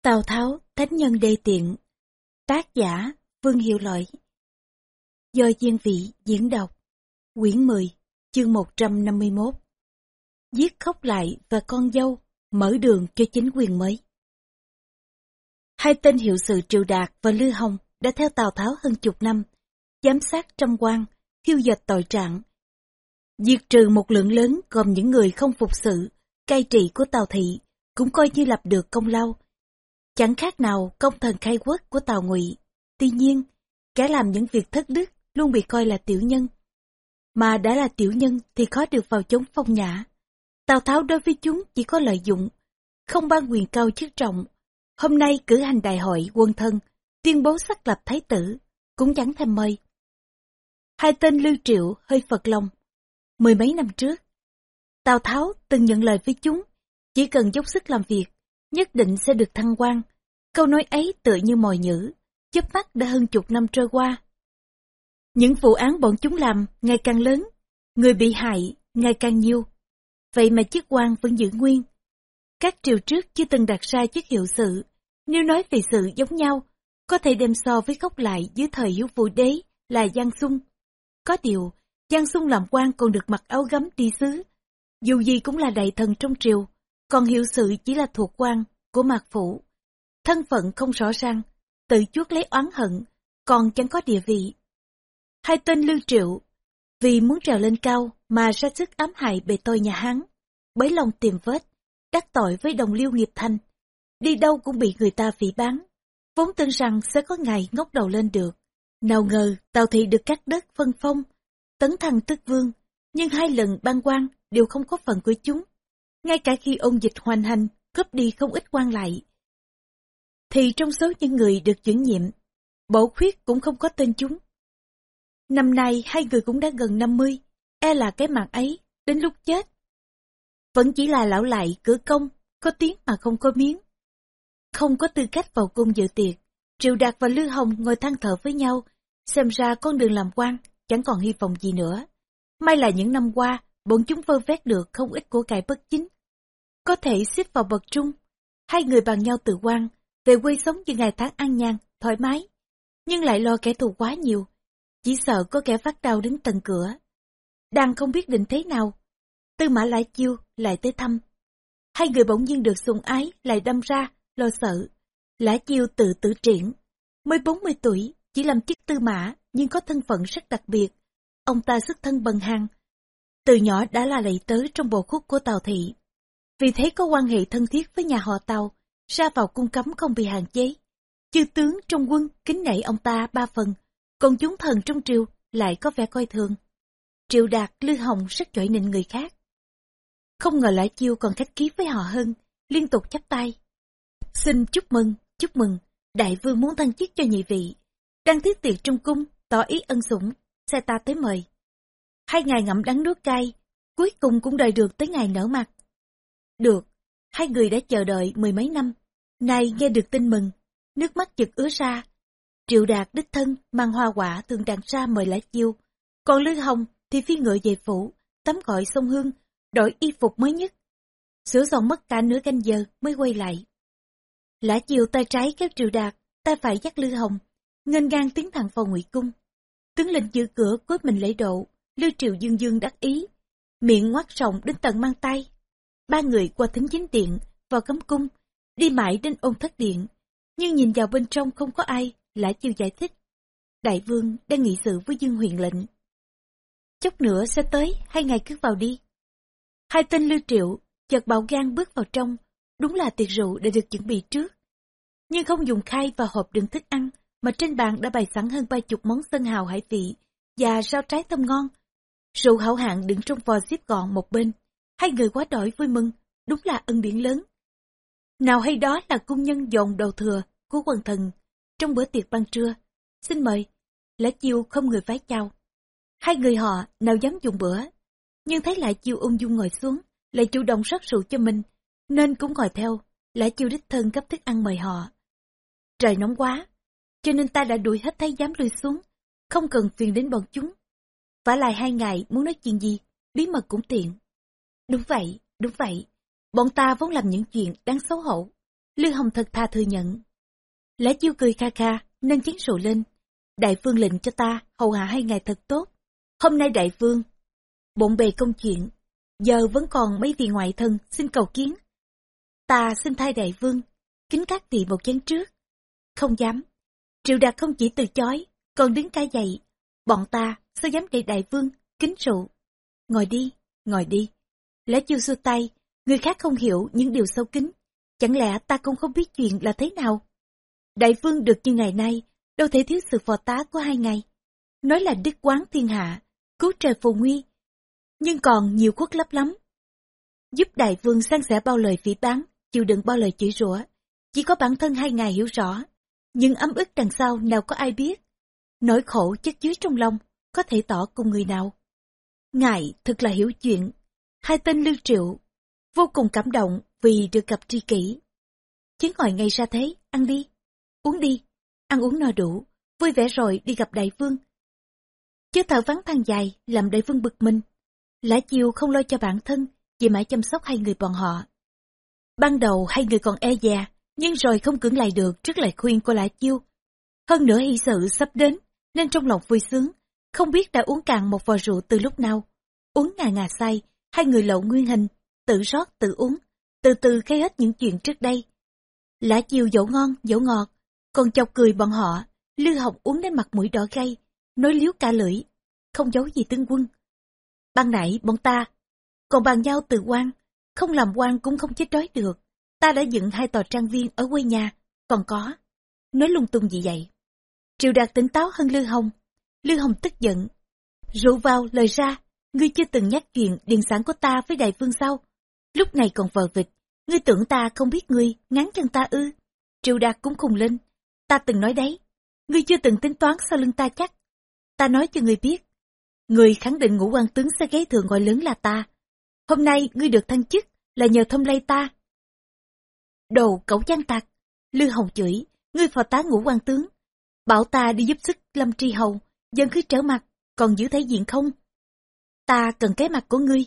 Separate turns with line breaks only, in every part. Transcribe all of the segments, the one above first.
Tào Tháo, thánh nhân đê tiện. Tác giả Vương Hiệu Lợi. Do Diên Vị diễn đọc. Quyển 10, chương 151. Giết Khốc Lại và con dâu, mở đường cho chính quyền mới. Hai tên hiệu sự Triệu Đạt và Lư Hồng đã theo Tào Tháo hơn chục năm, giám sát trăm quan, khiêu dệt tội trạng, diệt trừ một lượng lớn gồm những người không phục sự, cai trị của Tào Thị, cũng coi như lập được công lao. Chẳng khác nào công thần khai quốc của Tào Ngụy. Tuy nhiên, kẻ làm những việc thất đức luôn bị coi là tiểu nhân. Mà đã là tiểu nhân thì khó được vào chốn phong nhã. Tào Tháo đối với chúng chỉ có lợi dụng, không ban quyền cao chức trọng. Hôm nay cử hành đại hội quân thân, tuyên bố xác lập thái tử, cũng chẳng thèm mời. Hai tên Lưu Triệu hơi phật lòng. Mười mấy năm trước, Tào Tháo từng nhận lời với chúng, chỉ cần dốc sức làm việc, nhất định sẽ được thăng quan. Câu nói ấy tựa như mồi nhữ, chớp mắt đã hơn chục năm trôi qua. Những vụ án bọn chúng làm ngày càng lớn, người bị hại ngày càng nhiều. Vậy mà chức quan vẫn giữ nguyên. Các triều trước chưa từng đặt ra chức hiệu sự, nếu nói về sự giống nhau, có thể đem so với Khốc Lại dưới thời Hiếu Vũ Đế là Giang Sung. Có điều, Giang Sung làm quan còn được mặc áo gấm đi sứ, dù gì cũng là đại thần trong triều, còn hiệu sự chỉ là thuộc quan của Mạc Phủ. Thân phận không rõ ràng, tự chuốc lấy oán hận, còn chẳng có địa vị. Hai tên Lưu Triệu, vì muốn trèo lên cao mà ra sức ám hại bề tôi nhà Hán, bấy lòng tìm vết, đắc tội với đồng liêu nghiệp thành. Đi đâu cũng bị người ta phỉ báng, vốn tin rằng sẽ có ngày ngóc đầu lên được. Nào ngờ Tào Thị được cắt đất phân phong, tấn thăng tước vương, nhưng hai lần ban quan đều không có phần của chúng. Ngay cả khi ôn dịch hoành hành, cướp đi không ít quan lại, thì trong số những người được chuyển nhiệm, Bổ Khuyết cũng không có tên chúng. Năm nay hai người cũng đã gần 50, e là cái mạng ấy, đến lúc chết, vẫn chỉ là lão lại cửa công, có tiếng mà không có miếng. Không có tư cách vào cung dự tiệc, Triệu Đạt và Lư Hồng ngồi than thở với nhau, xem ra con đường làm quan chẳng còn hy vọng gì nữa. May là những năm qua, bọn chúng vơ vét được không ít của cải bất chính, có thể xếp vào bậc trung. Hai người bàn nhau từ quan, về quê sống những ngày tháng an nhàn, thoải mái, nhưng lại lo kẻ thù quá nhiều, chỉ sợ có kẻ phát đau đến tận cửa. Đang không biết định thế nào, Tư Mã Lã Chiêu lại tới thăm. Hai người bỗng nhiên được sủng ái lại đâm ra, lo sợ. Lã Chiêu tự tử triển, mới 40 tuổi, chỉ làm chức tư mã, nhưng có thân phận rất đặc biệt. Ông ta xuất thân bần hàn, từ nhỏ đã là lạy tớ trong bộ khúc của Tào Thị. Vì thế có quan hệ thân thiết với nhà họ Tào, ra vào cung cấm không bị hạn chế. Chư tướng trong quân kính nể ông ta 3 phần, còn chúng thần trong triều lại có vẻ coi thường. Triệu Đạt, Lư Hồng rất giỏi nịnh người khác. Không ngờ Lã Chiêu còn khách khí với họ hơn, liên tục chắp tay. Xin chúc mừng, đại vương muốn thăng chức cho nhị vị. Đang thiết tiệc trong cung, tỏ ý ân sủng, sai ta tới mời. Hai ngày ngậm đắng nuốt cay, cuối cùng cũng đợi được tới ngày nở mặt. Được, hai người đã chờ đợi mười mấy năm, nay nghe được tin mừng, nước mắt chực ứa ra. Triệu Đạt đích thân mang hoa quả thường đàn ra mời Lã Chiêu, còn Lư Hồng thì phi ngựa về phủ, tắm gội sông Hương, đổi y phục mới nhất. Sửa soạn mất cả nửa canh giờ mới quay lại. Lã Chiêu tay trái kéo Triệu Đạt, tay phải dắt Lư Hồng, nghênh ngang tiến thẳng vào Ngụy cung. Tướng lĩnh giữ cửa cúi mình lễ độ, Lưu Triệu dương dương đắc ý, miệng ngoác rộng đến tận mang tay. Ba người qua thính chính điện, vào cấm cung, đi mãi đến ôn thất điện, nhưng nhìn vào bên trong không có ai. Lã Chiêu giải thích, đại vương đang nghị sự với Dương Huyền lệnh, chốc nữa sẽ tới, hai ngày cứ vào đi. Hai tên Lưu Triệu chợt bạo gan bước vào trong, đúng là tiệc rượu đã được chuẩn bị trước, nhưng không dùng khay và hộp đựng thức ăn, mà trên bàn đã bày sẵn hơn 30 món sơn hào hải vị và rau trái thơm ngon. Rượu hảo hạng đựng trong vò xếp gọn một bên. Hai người quá đỗi vui mừng, đúng là ân điển lớn. Nào hay đó là cung nhân dồn đầu thừa của quần thần trong bữa tiệc ban trưa. Xin mời. Lã Chiêu không người vái chào. Hai người họ nào dám dùng bữa, nhưng thấy Lã Chiêu ung dung ngồi xuống, lại chủ động rót rượu cho mình, nên cũng ngồi theo. Lã Chiêu đích thân gấp thức ăn mời họ. Trời nóng quá, cho nên ta đã đuổi hết thái giám lui xuống, không cần phiền đến bọn chúng. Vả lại 2 ngày muốn nói chuyện gì, bí mật cũng tiện. Đúng vậy, bọn ta vốn làm những chuyện đáng xấu hổ. Lư Hồng thật thà thừa nhận. Lã Chiêu cười kha kha, nâng chén rượu lên. Đại vương lệnh cho ta hầu hạ 2 ngày thật tốt. Hôm nay đại vương bộn bề công chuyện, giờ vẫn còn mấy vị ngoại thân xin cầu kiến. Ta xin thay đại vương kính các vị một chén trước. Không dám. Triệu Đạt không chỉ từ chối, còn đứng cả dậy. Bọn ta sao dám để đại vương kính rượu. Ngồi đi, ngồi đi. Lã Chiêu xua tay, người khác không hiểu những điều sâu kín. Chẳng lẽ ta cũng không biết chuyện là thế nào? Đại vương được như ngày nay, đâu thể thiếu sự phò tá của 2 ngày. Nói là đức quán thiên hạ, cứu trời phù nguy. Nhưng còn nhiều khuất lấp lắm. Giúp đại vương san sẻ bao lời phỉ báng, chịu đựng bao lời chửi rủa. Chỉ có bản thân 2 ngày hiểu rõ. Nhưng ấm ức đằng sau nào có ai biết. Nỗi khổ chất chứa trong lòng, có thể tỏ cùng người nào. Ngài thật là hiểu chuyện. 2 tên Lưu Triệu vô cùng cảm động vì được gặp tri kỷ. Chuyến hỏi ngay ra thế, ăn đi, uống đi, ăn uống no đủ, vui vẻ rồi đi gặp đại vương. Chứ thở vắng than dài làm đại vương bực mình. Lã Chiêu không lo cho bản thân, chỉ mãi chăm sóc 2 người bọn họ. Ban đầu 2 người còn e dè, nhưng rồi không cưỡng lại được trước lời khuyên của Lã Chiêu. Hơn nữa hỷ sự sắp đến, nên trong lòng vui sướng, không biết đã uống cạn một vò rượu từ lúc nào. Uống ngà ngà say, 2 người lộ nguyên hình, tự rót tự uống, từ từ khai hết những chuyện trước đây. Lã Chiêu dỗ ngon dỗ ngọt, còn chọc cười bọn họ. Lư Hồng uống đến mặt mũi đỏ gay, nói liếu cả lưỡi, không giấu gì tướng quân. Ban nãy bọn ta còn bàn nhau từ quan, không làm quan cũng không chết đói được. Ta đã dựng 2 tòa trang viên ở quê nhà, còn có. Nói lung tung gì vậy? Triệu Đạt tỉnh táo hơn Lư Hồng. Lư Hồng tức giận. Rượu vào lời ra, ngươi chưa từng nhắc chuyện điền sản của ta với đại vương sao? Lúc này còn vờ vịt, ngươi tưởng ta không biết ngươi ngán chân ta ư? Triệu Đạt cũng khùng lên. Ta từng nói đấy, ngươi chưa từng tính toán sau lưng ta chắc. Ta nói cho ngươi biết, ngươi khẳng định Ngũ Quan tướng sẽ ghế thượng gọi lớn là ta. Hôm nay ngươi được thăng chức là nhờ thông lây ta. Đồ cẩu gian tặc! Lư Hồng chửi, ngươi phò tá Ngũ Quan tướng, bảo ta đi giúp sức Lâm Tri Hầu, dân cứ trở mặt, còn giữ thể diện không? Ta cần cái mặt của ngươi.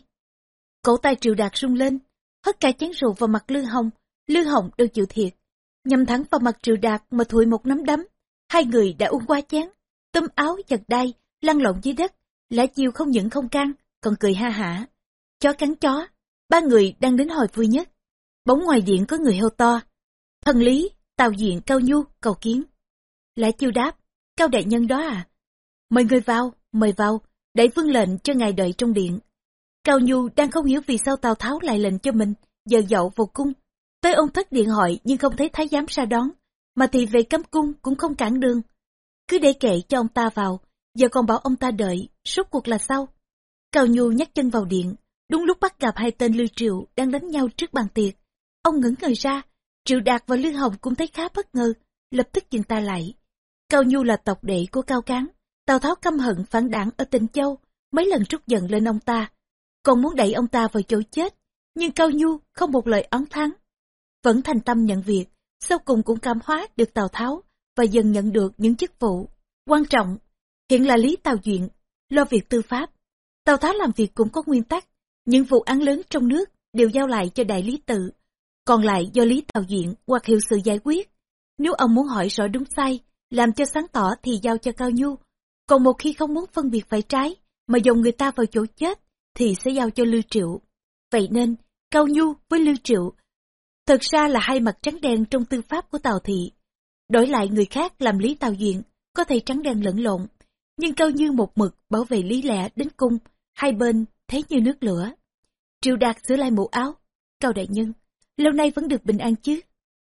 Cổ tay Triệu Đạt rung lên, hất cả chén rượu vào mặt Lư Hồng. Lư Hồng đâu chịu thiệt, nhằm thẳng vào mặt Triệu Đạt mà thụi một nắm đấm. 2 người đã uống quá chén, túm áo giật đai, lăn lộn dưới đất. Lã Chiêu không những không can, còn cười ha hả. Chó cắn chó, 3 người đang đến hồi vui nhất. Bỗng ngoài điện có người hô to. Thần lý, Tào Diện, Cao Nhu, cầu kiến. Lã Chiêu đáp, Cao đại nhân đó à? Mời người vào, mời vào, đại vương lệnh cho ngài đợi trong điện. Cao Nhu đang không hiểu vì sao Tào Tháo lại lệnh cho mình, giờ dậu vào cung. Tới ông thất điện hỏi nhưng không thấy thái giám ra đón, mà thì về cấm cung cũng không cản đường. Cứ để kệ cho ông ta vào, giờ còn bảo ông ta đợi, rốt cuộc là sao? Cao Nhu nhắc chân vào điện, đúng lúc bắt gặp 2 tên Lưu Triệu đang đánh nhau trước bàn tiệc. Ông ngẩng người ra, Triệu Đạt và Lư Hồng cũng thấy khá bất ngờ, lập tức dừng tay lại. Cao Nhu là tộc đệ của Cao Cán, Tào Tháo căm hận phản đảng ở Tịnh Châu, mấy lần trút giận lên ông ta, còn muốn đẩy ông ta vào chỗ chết, nhưng Cao Nhu không một lời oán thán, vẫn thành tâm nhận việc, sau cùng cũng cảm hóa được Tào Tháo và dần nhận được những chức vụ quan trọng. Hiện là Lý Tào Duyện lo việc tư pháp, Tào Tháo làm việc cũng có nguyên tắc, những vụ án lớn trong nước đều giao lại cho đại lý tự, còn lại do Lý Tào Duyện hoặc hiệu sự giải quyết. Nếu ông muốn hỏi rõ đúng sai, làm cho sáng tỏ thì giao cho Cao Nhu, còn một khi không muốn phân biệt phải trái mà dồn người ta vào chỗ chết thì sẽ giao cho Lưu Triệu. Vậy nên Cao Nhu với Lưu Triệu thực ra là 2 mặt trắng đen trong tư pháp của Tào thị. Đổi lại người khác làm Lý Tào Duyện có thể trắng đen lẫn lộn, nhưng Cao Nhu một mực bảo vệ lý lẽ đến cung, 2 bên thế như nước lửa. Triệu Đạt sửa lại mũ áo. Cao đại nhân, lâu nay vẫn được bình an chứ?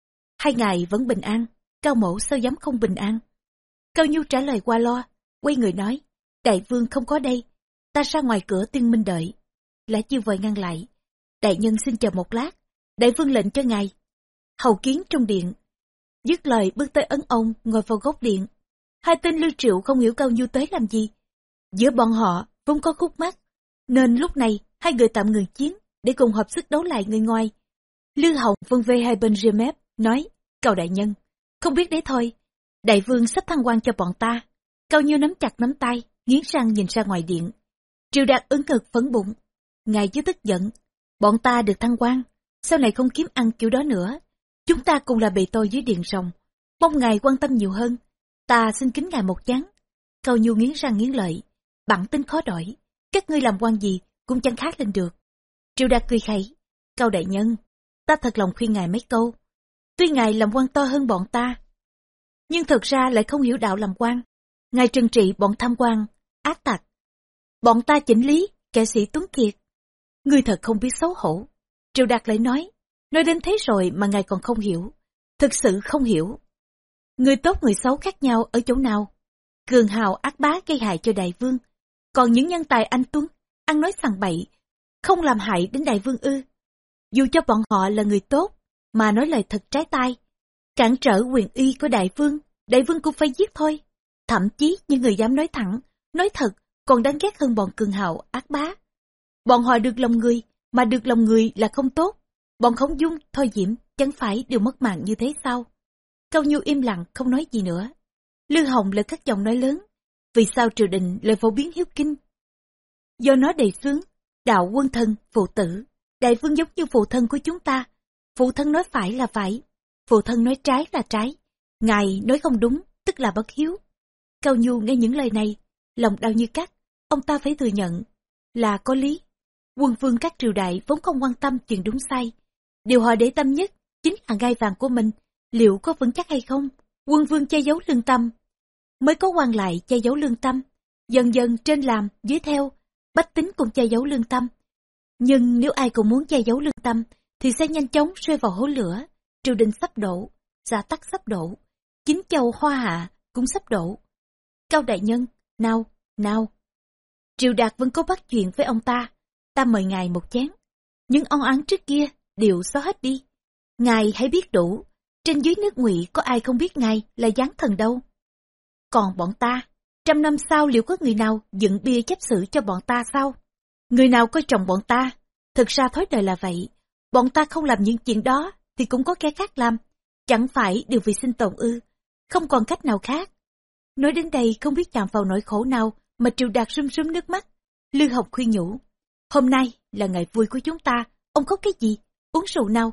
2 ngày vẫn bình an, Cao mẫu sao dám không bình an? Cao Nhu trả lời qua loa, quay người nói, đại vương không có đây, ta ra ngoài cửa tuyên minh đợi. Lã Chiêu vội ngăn lại, đại nhân xin chờ một lát, đại vương lệnh cho ngài. Hầu kiến trong điện. Dứt lời bước tới ấn ông ngồi vào góc điện. 2 tên Lưu Triệu không hiểu Cao Nhu tới làm gì. Giữa bọn họ vốn có khúc mắc, nên lúc này 2 người tạm ngừng chiến để cùng hợp sức đấu lại người ngoài. Lư Hồng vân vê 2 bên ria mép, nói, Cao đại nhân, không biết đấy thôi, đại vương sắp thăng quan cho bọn ta. Cao Nhu nắm chặt nắm tay, nghiến răng nhìn ra ngoài điện. Triệu Đạt ứng ngực phấn bụng, ngài chứ tức giận, bọn ta được thăng quan, sau này không kiếm ăn kiểu đó nữa. Chúng ta cùng là bầy tôi dưới điện rồng, mong ngài quan tâm nhiều hơn. Ta xin kính ngài một chán. Cao Nhu nghiến răng nghiến lợi, bản tính khó đổi, các ngươi làm quan gì cũng chẳng khác lên được. Triệu Đạt cười khẩy, Cao đại nhân, ta thật lòng khuyên ngài mấy câu. Tuy ngài làm quan to hơn bọn ta, nhưng thật ra lại không hiểu đạo làm quan. Ngài trừng trị bọn tham quan, ác tặc. Bọn ta chỉnh lý, kẻ sĩ tuấn kiệt. Ngươi thật không biết xấu hổ. Triệu Đạt lại nói đến thế rồi mà ngài còn không hiểu. Thực sự không hiểu. Người tốt người xấu khác nhau ở chỗ nào? Cường hào ác bá gây hại cho đại vương. Còn những nhân tài anh tuấn, ăn nói sằng bậy, không làm hại đến đại vương ư? Dù cho bọn họ là người tốt, mà nói lời thật trái tai, cản trở quyền uy của đại vương cũng phải giết thôi. Thậm chí những người dám nói thẳng, nói thật, còn đáng ghét hơn bọn cường hào ác bá. Bọn họ được lòng người, mà được lòng người là không tốt. Bọn Khổng Dung, Thôi Diễm chẳng phải đều mất mạng như thế sao? Cao Nhu im lặng không nói gì nữa. Lư Hồng lại cất giọng nói lớn, vì sao triều đình lại phổ biến hiếu kinh? Do nó đề xướng đạo quân thân, phụ tử. Đại vương giống như phụ thân của chúng ta. Phụ thân nói phải là phải, phụ thân nói trái là trái. Ngài nói không đúng, tức là bất hiếu. Cao Nhu nghe những lời này, lòng đau như cắt. Ông ta phải thừa nhận là có lý. Quân vương các triều đại vốn không quan tâm chuyện đúng sai. Điều họ để tâm nhất chính là ngai vàng của mình, liệu có vững chắc hay không? Quân vương che giấu lương tâm, mới có quan lại che giấu lương tâm. Dần dần trên làm, dưới theo, bách tính cũng che giấu lương tâm. Nhưng nếu ai cũng muốn che giấu lương tâm, thì sẽ nhanh chóng rơi vào hố lửa. Triều đình sắp đổ, Gia Tắc sắp đổ, Chính Châu Hoa Hạ cũng sắp đổ. Cao đại nhân, nào. Triệu Đạt vẫn cố bắt chuyện với ông ta. Ta mời ngài một chén. Những oan oán trước kia đều xóa hết đi. Ngài hãy biết đủ, trên dưới nước Ngụy có ai không biết ngài là giáng thần đâu. Còn bọn ta, 100 năm sau liệu có người nào dựng bia chép sử cho bọn ta sao? Người nào coi trọng bọn ta? Thực ra thói đời là vậy. Bọn ta không làm những chuyện đó thì cũng có kẻ khác làm. Chẳng phải đều vì sinh tồn ư? Không còn cách nào khác. Nói đến đây không biết chạm vào nỗi khổ nào mà Triệu Đạt rơm rớm nước mắt. Lư Hồng khuyên nhủ, hôm nay là ngày vui của chúng ta, ông khóc cái gì? Uống rượu nào?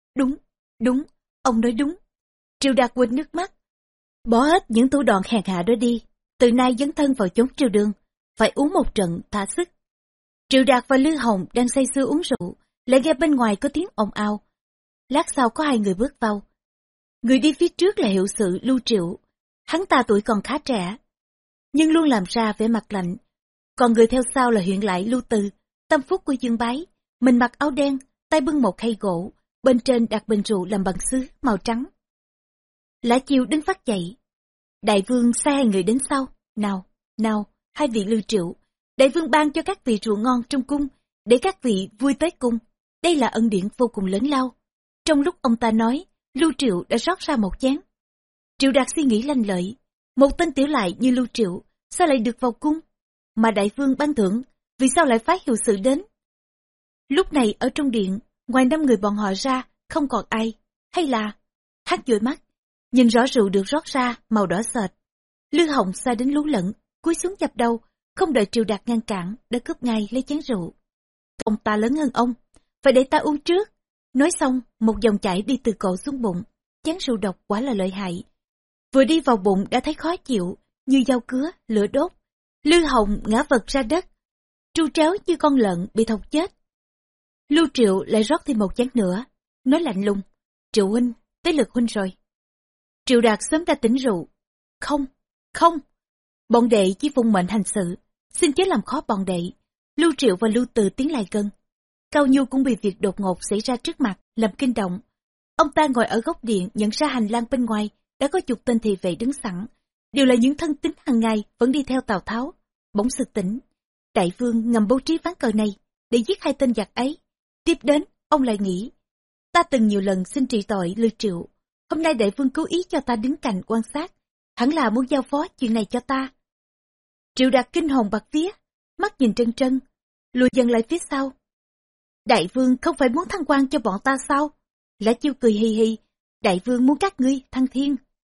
Đúng, ông nói đúng. Triệu Đạt quệt nước mắt, bỏ hết những thủ đoạn hèn hạ đó đi. Từ nay dấn thân vào chốn triều đường, phải uống một trận thả sức. Triệu Đạt và Lư Hồng đang say sưa uống rượu, lại nghe bên ngoài có tiếng ồn ào. Lát sau có hai người bước vào. Người đi phía trước là hiệu sự Lưu Triệu. Hắn ta tuổi còn khá trẻ, nhưng luôn làm ra vẻ mặt lạnh. Còn người theo sau là huyện lại Lưu Từ, tâm phúc của Dương Bái. Mình mặc áo đen, tay bưng một khay gỗ, bên trên đặt bình rượu làm bằng sứ màu trắng. Lã Chiêu đứng phát dậy. Đại vương sai hai người đến sau. Nào, hai vị Lưu Triệu. Đại vương ban cho các vị rượu ngon trong cung, để các vị vui tới cung. Đây là ân điển vô cùng lớn lao. Trong lúc ông ta nói, Lưu Triệu đã rót ra một chén. Triệu Đạt suy nghĩ lanh lợi. Một tên tiểu lại như Lưu Triệu, sao lại được vào cung? Mà đại vương ban thưởng, vì sao lại phái hiệu sự đến? Lúc này ở trong điện, ngoài 5 người bọn họ ra, không còn ai. Hay là... Hắn dụi mắt, nhìn rõ rượu được rót ra, màu đỏ sệt. Lư Hồng xa đến lú lẫn, cúi xuống dập đầu, không đợi Triệu Đạt ngăn cản, đã cướp ngay lấy chén rượu. Ông ta lớn hơn ông, phải để ta uống trước. Nói xong, một dòng chảy đi từ cổ xuống bụng. Chén rượu độc quả là lợi hại. Vừa đi vào bụng đã thấy khó chịu, như dao cứa, lửa đốt. Lư Hồng ngã vật ra đất, tru tréo như con lợn bị thọc chết. Lưu Triệu lại rót thêm một chén nữa, nói lạnh lùng, Triệu huynh, tới lượt huynh rồi. Triệu Đạt sớm đã tỉnh rượu. Không, bọn đệ chỉ phụng mệnh hành sự, xin chớ làm khó bọn đệ. Lưu Triệu và Lưu Từ tiến lại gần. Cao Nhu cũng bị việc đột ngột xảy ra trước mặt, làm kinh động. Ông ta ngồi ở góc điện nhận ra hành lang bên ngoài, đã có chục tên thị vệ đứng sẵn. Đều là những thân tín hàng ngày vẫn đi theo Tào Tháo. Bỗng sực tỉnh. Đại vương ngầm bố trí ván cờ này, để giết hai tên giặc ấy. Tiếp đến, ông lại nghĩ, ta từng nhiều lần xin trị tội Lưu Triệu. Hôm nay đại vương cố ý cho ta đứng cạnh quan sát, hẳn là muốn giao phó chuyện này cho ta. Triệu Đạt kinh hồn bạt vía, mắt nhìn trân trân, lùi dần lại phía sau. Đại vương không phải muốn thăng quan cho bọn ta sao? Lã Chiêu cười hì hì, đại vương muốn các ngươi thăng thiên.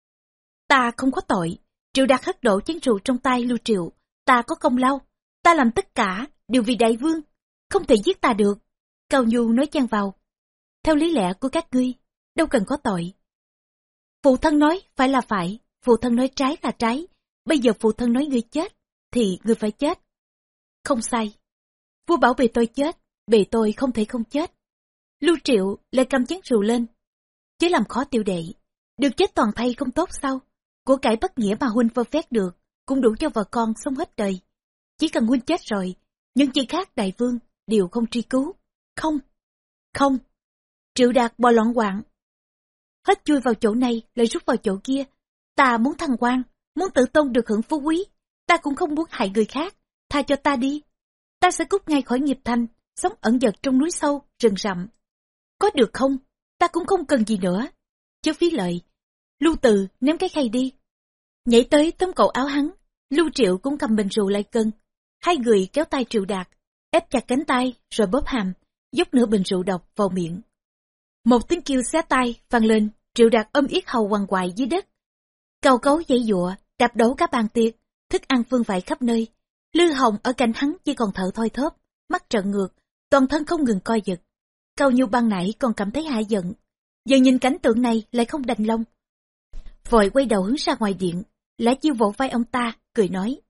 Ta không có tội. Triệu Đạt hất đổ chén rượu trong tay Lưu Triệu. Ta có công lao, ta làm tất cả đều vì đại vương, không thể giết ta được. Cao Nhu nói chen vào. Theo lý lẽ của các ngươi, đâu cần có tội. Phụ thân nói phải là phải, phụ thân nói trái là trái, bây giờ phụ thân nói ngươi chết, thì ngươi phải chết. Không sai. Vua bảo bề tôi chết, bề tôi không thể không chết. Lưu Triệu lại cầm chén rượu lên. Chứ làm khó tiểu đệ, được chết toàn thây không tốt sao? Của cải bất nghĩa mà huynh vơ vét được, cũng đủ cho vợ con sống hết đời. Chỉ cần huynh chết rồi, những chuyện khác đại vương đều không truy cứu. Không, không. Triệu Đạt bò loạn quạng. Hết chui vào chỗ này lại rút vào chỗ kia. Ta muốn thăng quan, muốn tự tôn được hưởng phú quý. Ta cũng không muốn hại người khác. Tha cho ta đi. Ta sẽ cút ngay khỏi nghiệp thành, sống ẩn dật trong núi sâu, rừng rậm. Có được không? Ta cũng không cần gì nữa. Chớ phí lợi. Lưu Từ ném cái khay đi. Nhảy tới tóm cổ áo hắn. Lưu Triệu cũng cầm bình rượu lại cân. Hai người kéo tay Triệu Đạt, ép chặt cánh tay rồi bóp hàm, dốc nửa bình rượu độc vào miệng. Một tiếng kêu xé tai vang lên. Triệu Đạt ôm yết hầu quằn quại dưới đất, cau cấu giãy giụa, đạp đổ cả bàn tiệc, thức ăn vương vãi khắp nơi. Lư Hồng ở cạnh hắn chỉ còn thở thoi thóp, mắt trợn ngược, toàn thân không ngừng co giật. Cao Nhu ban nãy còn cảm thấy hả giận, giờ nhìn cảnh tượng này lại không đành lòng, vội quay đầu hướng ra ngoài điện. Lã Chiêu vỗ vai ông ta, cười nói: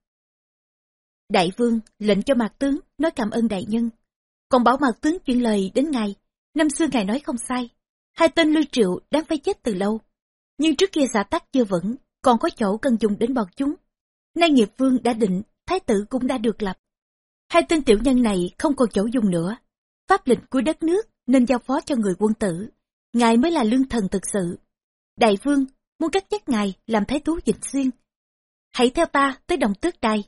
Đại vương lệnh cho Mạc tướng nói cảm ơn đại nhân, còn bảo Mạc tướng chuyển lời đến ngài. Năm xưa ngài nói không sai, hai tên Lưu Triệu đáng phải chết từ lâu, nhưng trước kia xã tắc chưa vững, còn có chỗ cần dùng đến bọn chúng. Nay nghiệp vương đã định, thái tử cũng đã được lập, hai tên tiểu nhân này không còn chỗ dùng nữa. Pháp lệnh của đất nước nên giao phó cho người quân tử, ngài mới là lương thần thực sự. Đại vương muốn cất nhắc ngài làm thái thú Vĩnh Xuyên, hãy theo ta tới Đồng Tước Đài.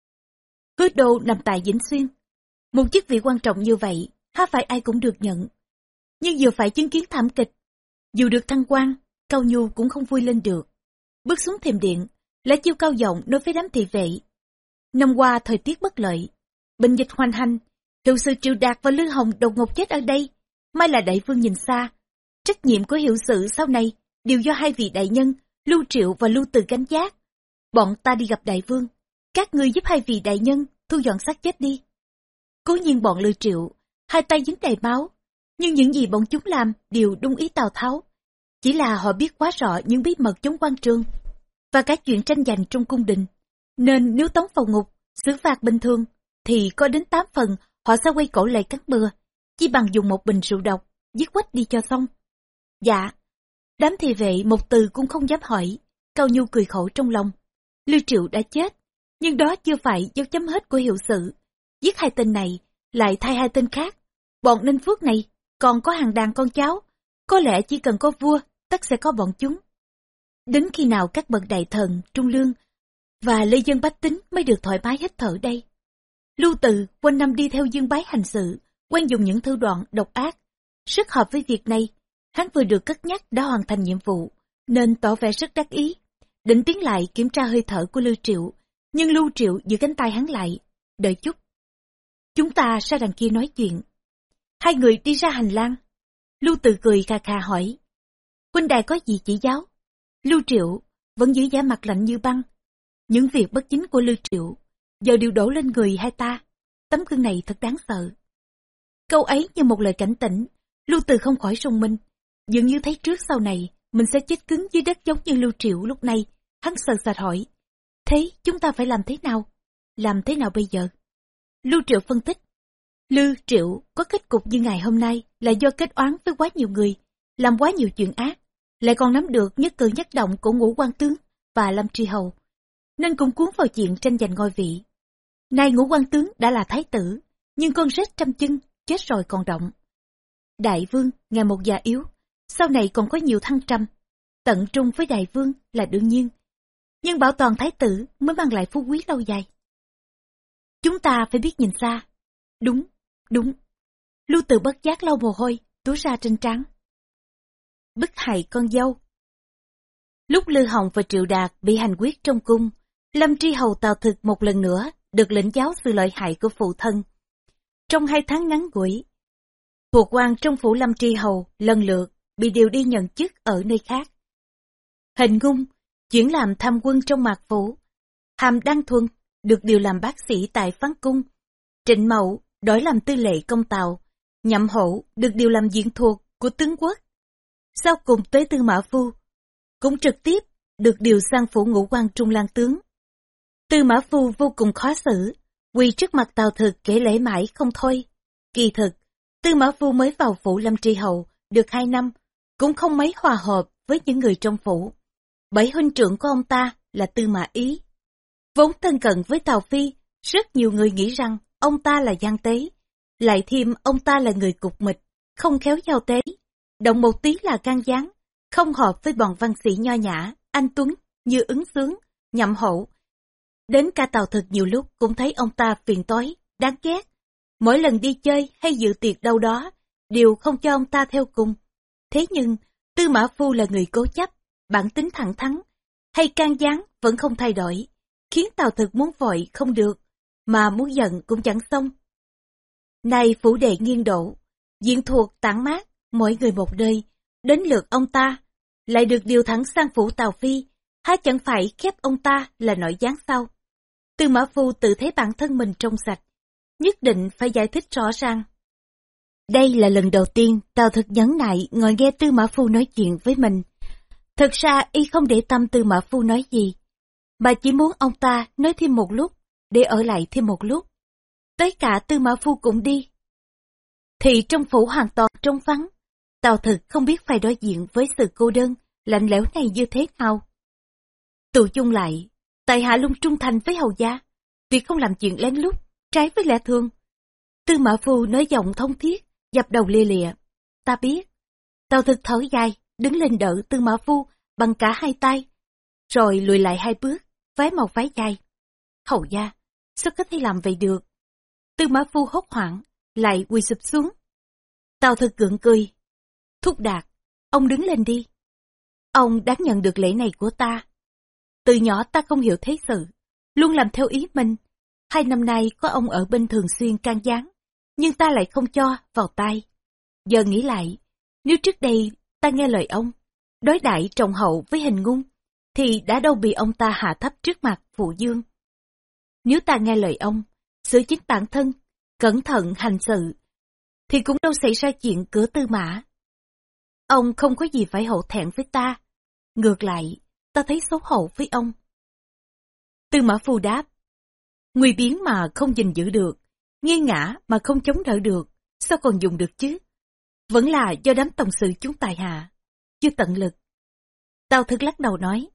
Hứa đô nằm tại Vĩnh Xuyên, một chức vị quan trọng như vậy há phải ai cũng được nhận, nhưng vừa phải chứng kiến thảm kịch, dù được thăng quan, Cao Nhu cũng không vui lên được. Bước xuống thềm điện, Lã Chiêu cao giọng nói với đám thị vệ: Năm qua thời tiết bất lợi, bệnh dịch hoành hành, hiệu sự Triệu Đạt và Lư Hồng đột ngột chết ở đây. May là đại vương nhìn xa, trách nhiệm của hiệu sự sau này đều do hai vị đại nhân Lưu Triệu và Lưu Từ gánh vác. Bọn ta đi gặp đại vương, các ngươi giúp hai vị đại nhân thu dọn xác chết đi. Cố nhiên bọn Lưu Triệu hai tay dính đầy máu, nhưng những gì bọn chúng làm đều đúng ý Tào Tháo. Chỉ là họ biết quá rõ những bí mật chống quan trương và cả chuyện tranh giành trong cung đình, nên nếu tống vào ngục, xử phạt bình thường, thì có đến 8 phần họ sẽ quay cổ lại cắn bừa, chỉ bằng dùng một bình rượu độc, giết quách đi cho xong. Dạ. Đám thị vệ một từ cũng không dám hỏi. Cao Nhu cười khổ trong lòng. Lưu Triệu đã chết, nhưng đó chưa phải dấu chấm hết của hiệu sự. Giết hai tên này, lại thay hai tên khác. Bọn Ninh Phước này còn có hàng đàn con cháu, có lẽ chỉ cần có vua, tất sẽ có bọn chúng. Đến khi nào các bậc đại thần, trung lương và lê dân bách tính mới được thoải mái hít thở đây? Lưu Từ quanh năm đi theo Dương Bái hành sự, quen dùng những thủ đoạn độc ác. Rất hợp với việc này, hắn vừa được cất nhắc đã hoàn thành nhiệm vụ, nên tỏ vẻ rất đắc ý. Định tiến lại kiểm tra hơi thở của Lưu Triệu, nhưng Lưu Triệu giữ cánh tay hắn lại. Đợi chút, chúng ta ra đằng kia nói chuyện. Hai người đi ra hành lang. Lưu Từ cười khà khà hỏi: huynh đài có gì chỉ giáo? Lưu Triệu vẫn giữ vẻ mặt lạnh như băng. Những việc bất chính của Lưu Triệu giờ đều đổ lên người hai ta. Tấm gương này thật đáng sợ. Câu ấy như một lời cảnh tỉnh. Lưu Từ không khỏi rung mình, dường như thấy trước sau này mình sẽ chết cứng dưới đất giống như Lưu Triệu lúc này. Hắn sờ sệt hỏi: thế chúng ta phải làm thế nào? Làm thế nào bây giờ? Lưu Triệu phân tích: Lưu Triệu có kết cục như ngày hôm nay là do kết oán với quá nhiều người, làm quá nhiều chuyện ác, lại còn nắm được nhất cử nhất động của Ngũ Quan Tướng và Lâm Tri Hầu, nên cũng cuốn vào chuyện tranh giành ngôi vị. Nay Ngũ Quan Tướng đã là thái tử, nhưng con rết trăm chân, chết rồi còn động. Đại vương ngày một già yếu, sau này còn có nhiều thăng trầm. Tận trung với đại vương là đương nhiên, nhưng bảo toàn thái tử mới mang lại phú quý lâu dài. Chúng ta phải biết nhìn xa. Đúng, đúng. Lưu Từ bất giác lau mồ hôi túa ra trên trán. Bức hại con dâu. Lúc Lư Hồng và Triệu Đạt bị hành quyết trong cung, Lâm Tri Hầu Tào Thực một lần nữa được lĩnh giáo sự lợi hại của phụ thân. Trong 2 tháng ngắn ngủi, thuộc quan trong phủ Lâm Tri Hầu lần lượt bị điều đi nhận chức ở nơi khác. Hình Ngung chuyển làm tham quân trong Mạc Phủ, Hàm Đăng Thuần được điều làm bác sĩ tại Phán Cung, Trịnh Mậu đổi làm tư lệ công tàu, Nhậm Hổ được điều làm diện thuộc của tướng quốc. sau cùng tới Tư Mã Phu, cũng trực tiếp được điều sang phủ Ngũ Quan Trung Lang tướng. Tư Mã Phu vô cùng khó xử, quỳ trước mặt Tào Thực kể lễ mãi không thôi. Kỳ thực, Tư Mã Phu mới vào phủ Lâm Tri Hầu được 2 năm, cũng không mấy hòa hợp với những người trong phủ. Bởi huynh trưởng của ông ta là Tư Mã Ý, vốn thân cận với Tào Phi, rất nhiều người nghĩ rằng ông ta là gian tế, lại thêm ông ta là người cục mịch, không khéo giao tế, động một tí là can gián, không hợp với bọn văn sĩ nho nhã, anh tuấn như Ứng Xướng, Nhậm Hổ. Đến cả Tào Thực nhiều lúc cũng thấy ông ta phiền toái, đáng ghét. Mỗi lần đi chơi hay dự tiệc đâu đó, đều không cho ông ta theo cùng. Thế nhưng, Tư Mã Phu là người cố chấp, bản tính thẳng thắn, hay can gián vẫn không thay đổi, khiến Tào Thực muốn vội không được, mà muốn giận cũng chẳng xong. Nay phủ đệ nghiêng đổ, diện thuộc tản mát, mỗi người một nơi, đến lượt ông ta, lại được điều thẳng sang phủ Tào Phi, há chẳng phải khép ông ta là nội gián sao? Tư Mã Phu tự thấy bản thân mình trong sạch, nhất định phải giải thích rõ ràng. Đây là lần đầu tiên Tào Thực nhẫn nại ngồi nghe Tư Mã Phu nói chuyện với mình. Thật ra y không để tâm Tư Mã Phu nói gì, mà chỉ muốn ông ta nói thêm một lúc, để ở lại thêm một lúc. Tới cả Tư Mã Phu cũng đi. Thì trong phủ hoàn toàn trống vắng, Tào Thực không biết phải đối diện với sự cô đơn, lạnh lẽo này như thế nào. Tụ chung lại, tại hạ luôn trung thành với hầu gia, việc không làm chuyện lén lút, trái với lẽ thường. Tư Mã Phu nói giọng thông thiết, dập đầu lia lịa. Ta biết. Tào Thực thở dài, đứng lên đỡ Tư Mã Phu bằng cả hai tay, rồi lùi lại 2 bước, vái một vái dài. Hầu gia, sao có thể làm vậy được? Tư Mã Phu hốt hoảng, lại quỳ sụp xuống. Tào Thực gượng cười. Thúc Đạt, ông đứng lên đi. Ông đáng nhận được lễ này của ta. Từ nhỏ ta không hiểu thế sự, luôn làm theo ý mình. 2 năm nay có ông ở bên thường xuyên can gián, nhưng ta lại không cho vào tai. Giờ nghĩ lại, nếu trước đây ta nghe lời ông, đối đãi trọng hậu với Hình Ngung, thì đã đâu bị ông ta hạ thấp trước mặt Phụ Dương. Nếu ta nghe lời ông, sửa chính bản thân, cẩn thận hành sự, thì cũng đâu xảy ra chuyện cửa Tư Mã. Ông không có gì phải hổ thẹn với ta, ngược lại, ta thấy xấu hổ với ông. Tư Mã Phu đáp, nguy biến mà không gìn giữ được, nghiêng ngã mà không chống đỡ được, sao còn dùng được chứ? Vẫn là do đám tổng sự chúng tài hạ, chưa tận lực. Tào Thực lắc đầu nói,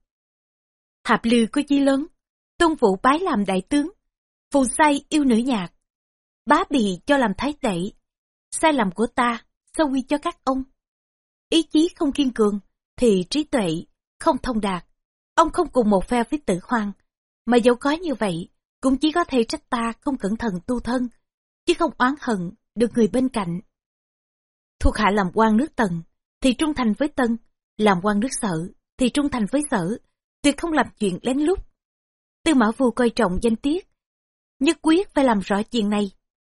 Hạp Lư có chí lớn, Tôn Vũ bái làm đại tướng, Phù Sai yêu nữ nhạc, Bá Bị cho làm thái tể. Sai lầm của ta, sao quy cho các ông? Ý chí không kiên cường, thì trí tuệ không thông đạt. Ông không cùng một phe với Tử Hoang, mà dẫu có như vậy, cũng chỉ có thể trách ta không cẩn thận tu thân, chứ không oán hận được người bên cạnh. Thuộc hạ làm quan nước Tần, thì trung thành với Tân, làm quan nước Sở, thì trung thành với Sở, tuyệt không làm chuyện lén lút. Tư Mã Phu coi trọng danh tiết, nhất quyết phải làm rõ chuyện này.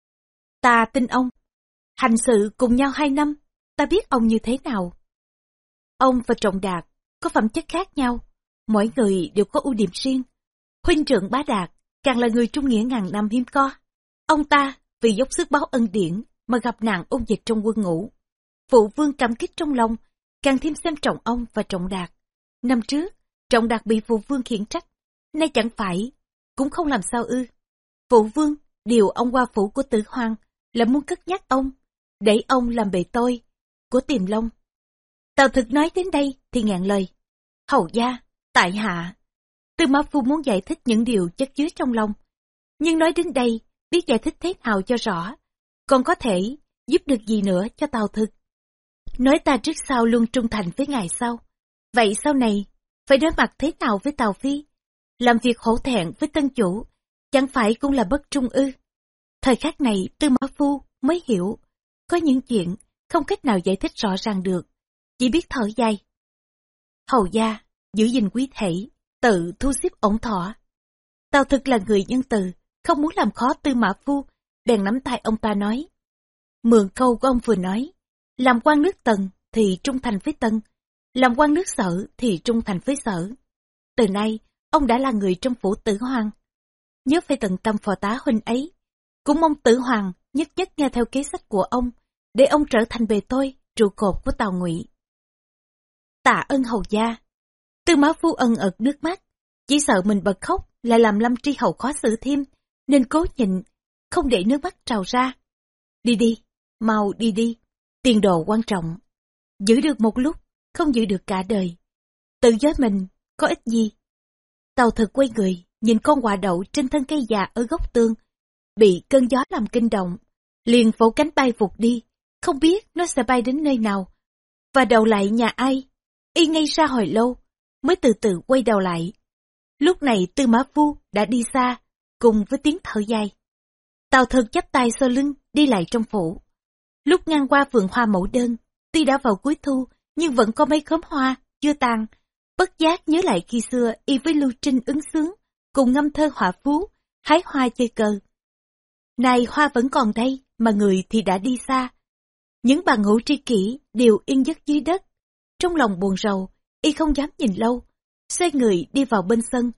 Ta tin ông, hành sự cùng nhau 2 năm, ta biết ông như thế nào. Ông và Trọng Đạt có phẩm chất khác nhau, mỗi người đều có ưu điểm riêng. Huynh trưởng Bá Đạt càng là người trung nghĩa ngàn năm hiếm có. Ông ta vì dốc sức báo ân điển mà gặp nạn ôn dịch trong quân ngũ. Phụ vương cảm kích trong lòng, càng thêm xem trọng ông và Trọng Đạt. Năm trước, Trọng Đạt bị phụ vương khiển trách, nay chẳng phải, cũng không làm sao ư. Phụ vương điều ông qua phủ của Tử Hoang là muốn cất nhắc ông, để ông làm bề tôi của Tiềm Long. Tào Thực nói đến đây thì ngạn lời. Hầu gia, tại hạ. Tư Mã Phu muốn giải thích những điều chất chứa trong lòng, nhưng nói đến đây, biết giải thích thế nào cho rõ, còn có thể giúp được gì nữa cho Tào Thực. Nói ta trước sau luôn trung thành với ngài sau, vậy sau này phải đối mặt thế nào với Tào Phi? Làm việc hổ thẹn với tân chủ, chẳng phải cũng là bất trung ư? Thời khắc này Tư Mã Phu mới hiểu, có những chuyện không cách nào giải thích rõ ràng được, chỉ biết thở dài. Hầu gia, giữ gìn quý thể, tự thu xếp ổn thỏa. Tào Thực là người nhân từ, không muốn làm khó Tư Mã Phu, bèn nắm tay ông ta nói. Mượn câu của ông vừa nói, làm quan nước Tần thì trung thành với Tân, làm quan nước Sở thì trung thành với Sở. Từ nay, ông đã là người trong phủ Tử Hoang. Nhớ phải tận tâm phò tá huynh ấy, cũng mong Tử Hoang nhất nhất nghe theo kế sách của ông, để ông trở thành bề tôi, trụ cột của Tào Ngụy. Tạ ơn hầu gia. Tư Mã Phu ân ực nước mắt, chỉ sợ mình bật khóc lại làm Lâm Tri Hầu khó xử thêm, nên cố nhịn, không để nước mắt trào ra. Đi đi, mau đi đi, tiền đồ quan trọng. Giữ được một lúc, không giữ được cả đời. Tự giới mình, có ích gì? Tào Thực quay người, nhìn con quạ đậu trên thân cây già ở góc tường, bị cơn gió làm kinh động, liền vỗ cánh bay vụt đi, không biết nó sẽ bay đến nơi nào, và đầu lại nhà ai. Y ngây ra hồi lâu, mới từ từ quay đầu lại. Lúc này Tư Mã Phu đã đi xa, cùng với tiếng thở dài. Tào Thực chắp tay sau lưng, đi lại trong phủ. Lúc ngang qua vườn hoa mẫu đơn, tuy đã vào cuối thu, nhưng vẫn có mấy khóm hoa, chưa tàn. Bất giác nhớ lại khi xưa y với Lưu Trinh ứng xướng, cùng ngâm thơ họa phú, hái hoa chơi cờ. Này hoa vẫn còn đây, mà người thì đã đi xa. Những bằng hữu tri kỷ đều yên giấc dưới đất. Trong lòng buồn rầu, y không dám nhìn lâu, xoay người đi vào bên sân.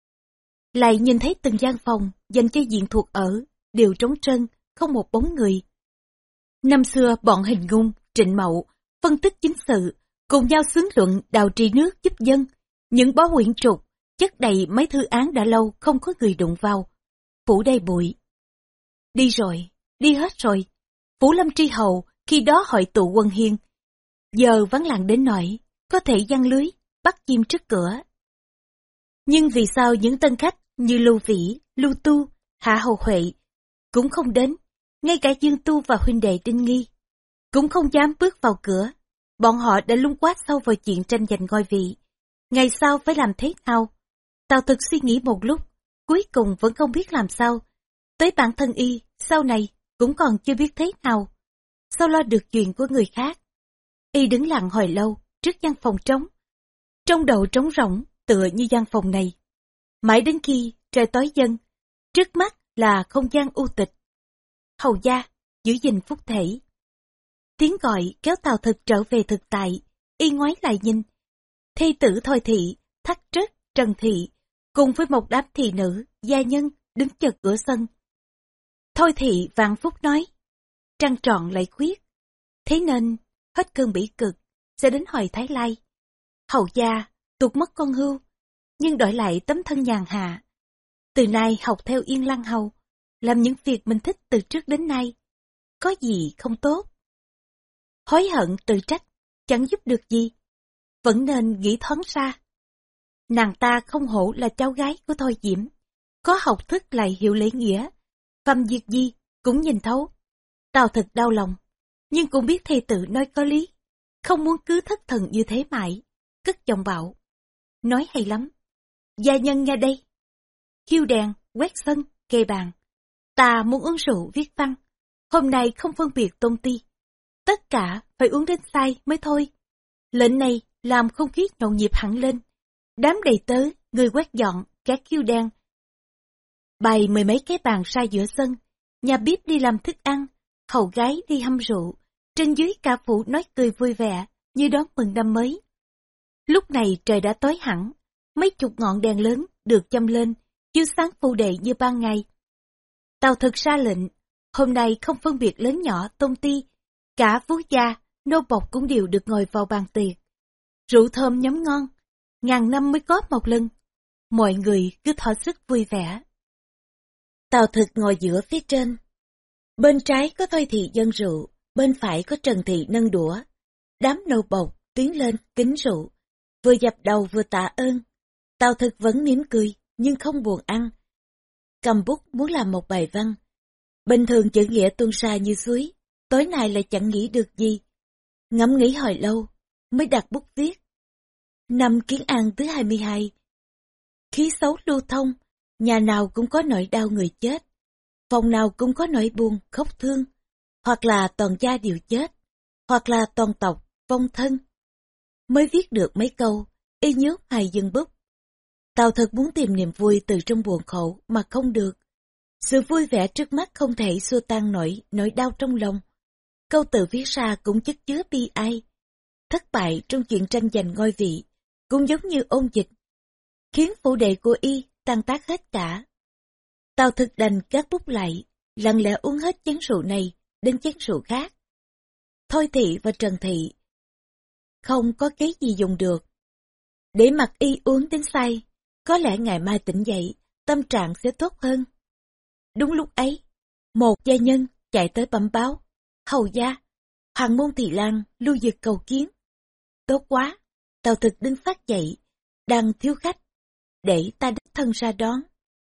Lại nhìn thấy từng gian phòng dành cho diện thuộc ở, đều trống trơn, không một bóng người. Năm xưa bọn Hình Ngung, Trịnh Mậu, phân tích chính sự, cùng nhau xướng luận đào trì nước giúp dân. Những bó quyển trục, chất đầy mấy thư án đã lâu không có người đụng vào. Phủ đầy bụi. Đi rồi, đi hết rồi. Phủ Lâm Tri Hầu khi đó hội tụ quân hiền. Giờ vắng lặng đến nỗi, có thể giăng lưới, bắt chim trước cửa. Nhưng vì sao những tân khách như Lưu Vĩ, Lưu Tu, Hạ Hầu Huệ cũng không đến, ngay cả Dương Tu và huynh đệ Đinh Nghi cũng không dám bước vào cửa. Bọn họ đã lung quát sâu vào chuyện tranh giành ngôi vị. Ngày sau phải làm thế nào? Tào Thực suy nghĩ một lúc, cuối cùng vẫn không biết làm sao. Tới bản thân y, sau này cũng còn chưa biết thế nào. Sao lo được chuyện của người khác? Y đứng lặng hồi lâu trước gian phòng trống. Trong đầu trống rỗng tựa như gian phòng này. Mãi đến khi trời tối dần, trước mắt là không gian u tịch. Hầu gia, giữ gìn phúc thể. Tiếng gọi kéo Tào Thực trở về thực tại. Y ngoái lại nhìn. Thê tử Thôi Thị, Thắt Trất, Trần Thị, cùng với một đám thị nữ, gia nhân đứng chật cửa sân. Thôi Thị vạn phúc nói, trăng trọn lại khuyết, thế nên hết cơn bỉ cực sẽ đến hồi Thái Lai. Hầu gia tuột mất con hưu, nhưng đổi lại tấm thân nhàn hạ. Từ nay học theo Yên Lăng Hầu, làm những việc mình thích từ trước đến nay, có gì không tốt. Hối hận tự trách, chẳng giúp được gì, vẫn nên nghĩ thoáng ra. Nàng ta không hổ là cháu gái của Thôi Diễm, có học thức lại hiểu lễ nghĩa, phàm việc gì cũng nhìn thấu. Tào Thực đau lòng, nhưng cũng biết thê tử nói có lý, không muốn cứ thất thần như thế mãi, cất giọng bảo. Nói hay lắm, gia nhân nghe đây. Khiêu đèn, quét sân, kê bàn. Ta muốn uống rượu viết văn, hôm nay không phân biệt tôn ti. Tất cả phải uống đến say mới thôi. Lệnh này làm không khí nhộn nhịp hẳn lên. Đám đầy tớ, người quét dọn, các khiêu đèn. Bày mười mấy cái bàn sai giữa sân, nhà bếp đi làm thức ăn, hầu gái đi hâm rượu. Trên dưới cả phủ nói cười vui vẻ, như đón mừng năm mới. Lúc này trời đã tối hẳn, mấy chục ngọn đèn lớn được châm lên, chiếu sáng phù đệ như ban ngày. Tào Thực ra lệnh, hôm nay không phân biệt lớn nhỏ tôn ti, cả vú gia, nô bộc cũng đều được ngồi vào bàn tiệc. Rượu thơm nhóm ngon, ngàn năm mới có một lần, mọi người cứ thỏa sức vui vẻ. Tào Thực ngồi giữa phía trên, bên trái có Thôi Thị dâng rượu, bên phải có Trần Thị nâng đũa. Đám nô bộc tiến lên kính rượu, vừa dập đầu vừa tạ ơn. Tào Thực vẫn mỉm cười, nhưng không buồn ăn. Cầm bút muốn làm một bài văn. Bình thường chữ nghĩa tuôn ra như suối, tối nay lại chẳng nghĩ được gì. Ngẫm nghĩ hồi lâu, mới đặt bút viết. Năm Kiến An thứ 22. Khí xấu lưu thông, nhà nào cũng có nỗi đau người chết. Phòng nào cũng có nỗi buồn, khóc thương. Hoặc là toàn gia đều chết, hoặc là toàn tộc, vong thân. Mới viết được mấy câu, y nhớt hài dừng bút. Tào Thực muốn tìm niềm vui từ trong buồn khổ mà không được. Sự vui vẻ trước mắt không thể xua tan nỗi đau trong lòng. Câu từ viết ra cũng chất chứa bi ai. Thất bại trong chuyện tranh giành ngôi vị, cũng giống như ôn dịch, khiến phủ đệ của y tan tác hết cả. Tào Thực đành gác bút lại, lặng lẽ uống hết chén rượu này đến chén rượu khác. Thôi Thị và Trần Thị không có cái gì dùng được. Để mặc y uống đến say, có lẽ ngày mai tỉnh dậy, tâm trạng sẽ tốt hơn. Đúng lúc ấy, một gia nhân chạy tới bẩm báo: hầu gia, Hoàng môn Thị Lang Lưu Dực cầu kiến. Tốt quá, Tào Thực đứng phát dậy, đang thiếu khách, để ta đích thân ra đón.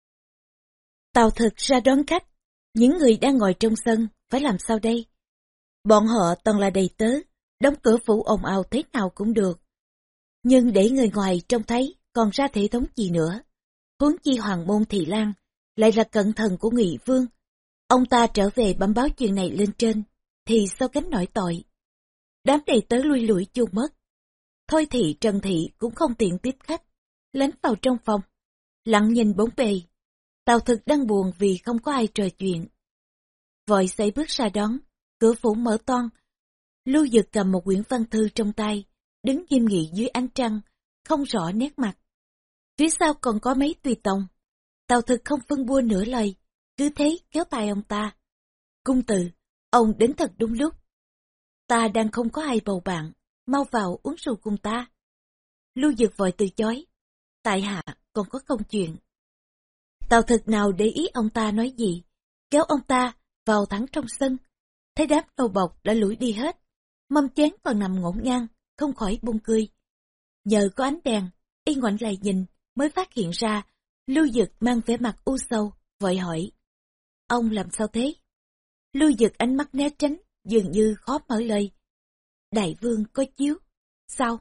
Tào Thực ra đón khách, những người đang ngồi trong sân phải làm sao đây? Bọn họ toàn là đầy tớ, đóng cửa phủ ồn ào thế nào cũng được. Nhưng để người ngoài trông thấy còn ra thể thống gì nữa. Huống chi Hoàng môn Thị Lang lại là cận thần của Ngụy Vương. Ông ta trở về bẩm báo chuyện này lên trên, thì sao gánh nổi tội. Đám đầy tớ lui lủi chôn mất. Thôi thị Trần Thị cũng không tiện tiếp khách, lánh vào trong phòng, lặng nhìn bốn bề. Tào Thực đang buồn vì không có ai trò chuyện. Vội xây bước ra đón, cửa phủ mở toang. Lưu Dực cầm một quyển văn thư trong tay, đứng nghiêm nghị dưới ánh trăng, không rõ nét mặt. Phía sau còn có mấy tùy tòng. Tào Thực không phân bua nửa lời, cứ thế kéo tay ông ta. Cung Từ, ông đến thật đúng lúc. Ta đang không có ai bầu bạn, mau vào uống rượu cùng ta. Lưu Dực vội từ chối. Tại hạ còn có công chuyện. Tào Thực nào để ý ông ta nói gì, kéo ông ta vào thẳng trong sân. Thấy đám nô bộc đã lủi đi hết, mâm chén còn nằm ngổn ngang, không khỏi buông cười. Nhờ có ánh đèn, y ngoảnh lại nhìn mới phát hiện ra Lưu Dực mang vẻ mặt u sầu, vội hỏi: ông làm sao thế? Lưu Dực ánh mắt né tránh, dường như khó mở lời. Đại vương có chiếu. Sao?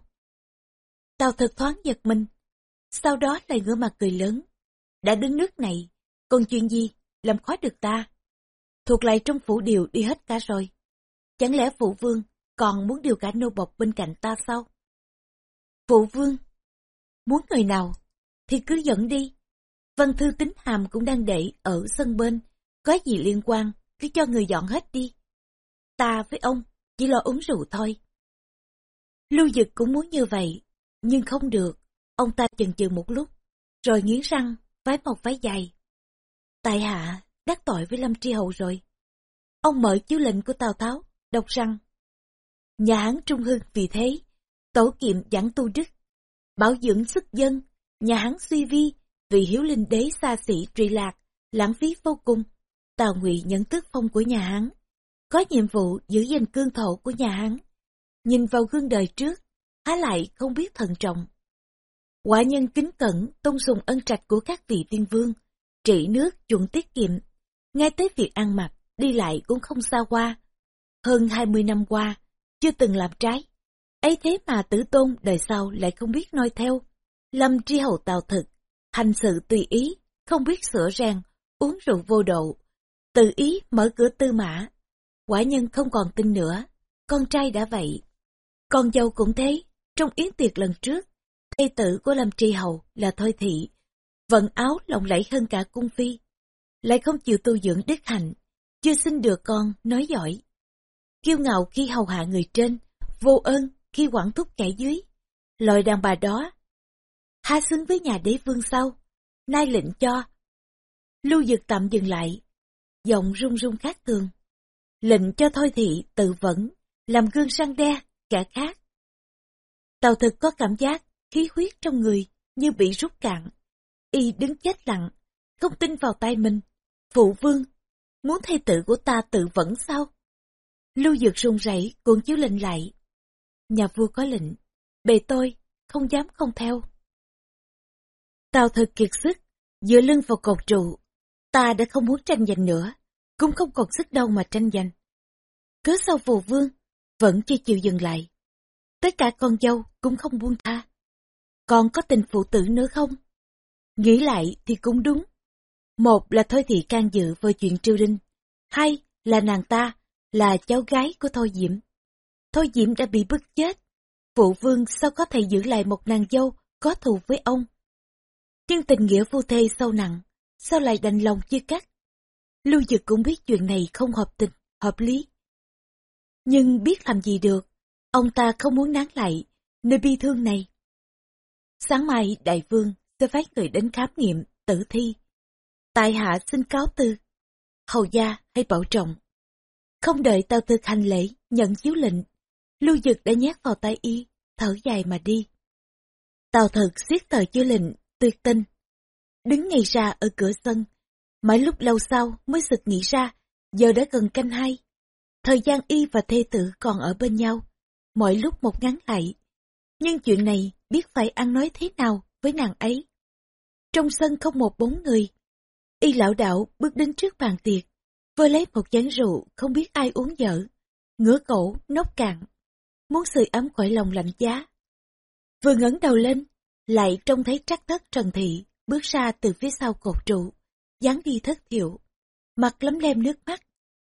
Tào Thực thoáng giật mình, sau đó lại ngửa mặt cười lớn. Đã đến nước này, còn chuyện gì làm khó được ta? Thuộc lại trong phủ điều đi hết cả rồi. Chẳng lẽ phụ vương còn muốn điều cả nô bộc bên cạnh ta sao? Phụ vương muốn người nào thì cứ dẫn đi. Văn thư tín hàm cũng đang để ở sân bên, có gì liên quan cứ cho người dọn hết đi. Ta với ông chỉ lo uống rượu thôi. Lưu Dực cũng muốn như vậy, nhưng không được. Ông ta chần chừ một lúc, rồi nghiến răng vái một váy dài. Tại hạ đắc tội với Lâm Tri Hầu rồi. Ông mở chiếu lệnh của Tào Tháo, đọc rằng: nhà Hán trung hưng vì thế, tổ kiệm giảng tu đức, bảo dưỡng sức dân. Nhà Hán suy vi vì hiếu linh đế xa xỉ trụy lạc, lãng phí vô cùng. Tào Ngụy nhận tước phong của nhà Hán, có nhiệm vụ giữ gìn cương thổ của nhà Hán. Nhìn vào gương đời trước, há lại không biết thận trọng. Quả nhân kính cẩn tôn sùng ân trạch của các vị tiên vương, trị nước chuẩn tiết kiệm, ngay tới việc ăn mặc đi lại cũng không xa hoa. Hơn 20 năm qua chưa từng làm trái, ấy thế mà tử tôn đời sau lại không biết noi theo. Lâm Tri Hầu Tào Thực hành sự tùy ý, không biết sửa rèn, uống rượu vô độ, tự ý mở cửa tư mã. Quả nhân không còn tin nữa. Con trai đã vậy, con dâu cũng thế. Trong yến tiệc lần trước, thê tử của Lâm Tri Hầu là Thôi Thị, vận áo lộng lẫy hơn cả cung phi, lại không chịu tu dưỡng đức hạnh, chưa sinh được con nói giỏi. Kiêu ngạo khi hầu hạ người trên, vô ơn khi quản thúc kẻ dưới. Loại đàn bà đó há xứng với nhà đế vương sau. Nay lệnh cho. Lưu Dực tạm dừng lại, giọng run run khác thường. Lệnh cho Thôi Thị tự vẫn, làm gương răn đe kẻ khác. Tào Thực có cảm giác khí huyết trong người như bị rút cạn. Y đứng chết lặng, không tin vào tay mình. Phụ vương muốn thê tử của ta tự vẫn sao? Lưu Dực run rẩy cuộn chiếu lệnh lại. Nhà vua có lệnh, bề tôi không dám không theo. Tào Thực kiệt sức, dựa lưng vào cột trụ. Ta đã không muốn tranh giành nữa, cũng không còn sức đâu mà tranh giành. Cớ sao phụ vương vẫn chưa chịu dừng lại? Tất cả con dâu cũng không buông tha. Còn có tình phụ tử nữa không? Nghĩ lại thì cũng đúng. Một là Thôi Thị can dự vào chuyện triều đình, hai là nàng ta là cháu gái của Thôi Diễm. Thôi Diễm đã bị bức chết, phụ vương sao có thể giữ lại một nàng dâu có thù với ông? Nhưng tình nghĩa phu thê sâu nặng, sao lại đành lòng chia cắt? Lưu Dực cũng biết chuyện này không hợp tình, hợp lý. Nhưng biết làm gì được, ông ta không muốn nán lại nơi bi thương này. Sáng mai đại vương sẽ phái người đến khám nghiệm tử thi. Tại hạ xin cáo từ. Hầu gia hãy bảo trọng. Không đợi Tào Thực hành lễ nhận chiếu lệnh, Lưu Dực đã nhét vào tay y thở dài mà đi. Tào Thực siết tờ chiếu lệnh, tuyệt tình. Đứng ngay ra ở cửa sân, mãi lúc lâu sau mới sực nghĩ ra, giờ đã gần canh hai. Thời gian y và thê tử còn ở bên nhau, mọi lúc một ngắn lại. Nhưng chuyện này biết phải ăn nói thế nào với nàng ấy. Trong sân không một bóng người. Y lảo đảo bước đến trước bàn tiệc, vơ lấy một chén rượu không biết ai uống dở, ngửa cổ nốc cạn, muốn sưởi ấm khỏi lòng lạnh giá. Vừa ngẩng đầu lên, lại trông thấy Trắc Thất Trần Thị bước ra từ phía sau cột trụ, dáng đi thất thiểu, mặt lấm lem nước mắt.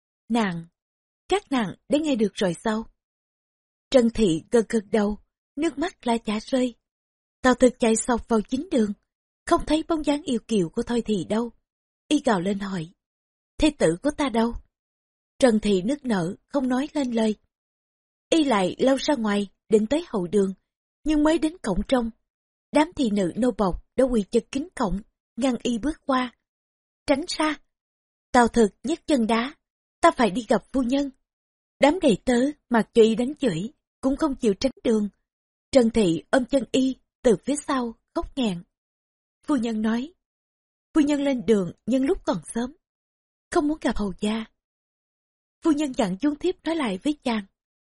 Các nàng đã nghe được rồi sao? Trần Thị gật gật đầu, nước mắt lại chả rơi. Tào Thực chạy sộc vào chính đường, không thấy bóng dáng yêu kiều của Thôi Thị đâu. Y gào lên hỏi, thê tử của ta đâu? Trần Thị nức nở, không nói lên lời. Y lại lao ra ngoài, định tới hậu đường, nhưng mới đến cổng trong. Đám thị nữ nô bộc đã quỳ chật kín cổng, ngăn Y bước qua. Tránh ra! Tào Thực nhấc chân đá, ta phải đi gặp phu nhân. Đám đầy tớ mặc cho Y đánh chửi, cũng không chịu tránh đường. Trần Thị ôm chân Y từ phía sau, khóc nghẹn. Phu nhân nói, phu nhân lên đường nhân lúc còn sớm, không muốn gặp hầu gia. Phu nhân dặn Dung Thiếp nói lại với chàng,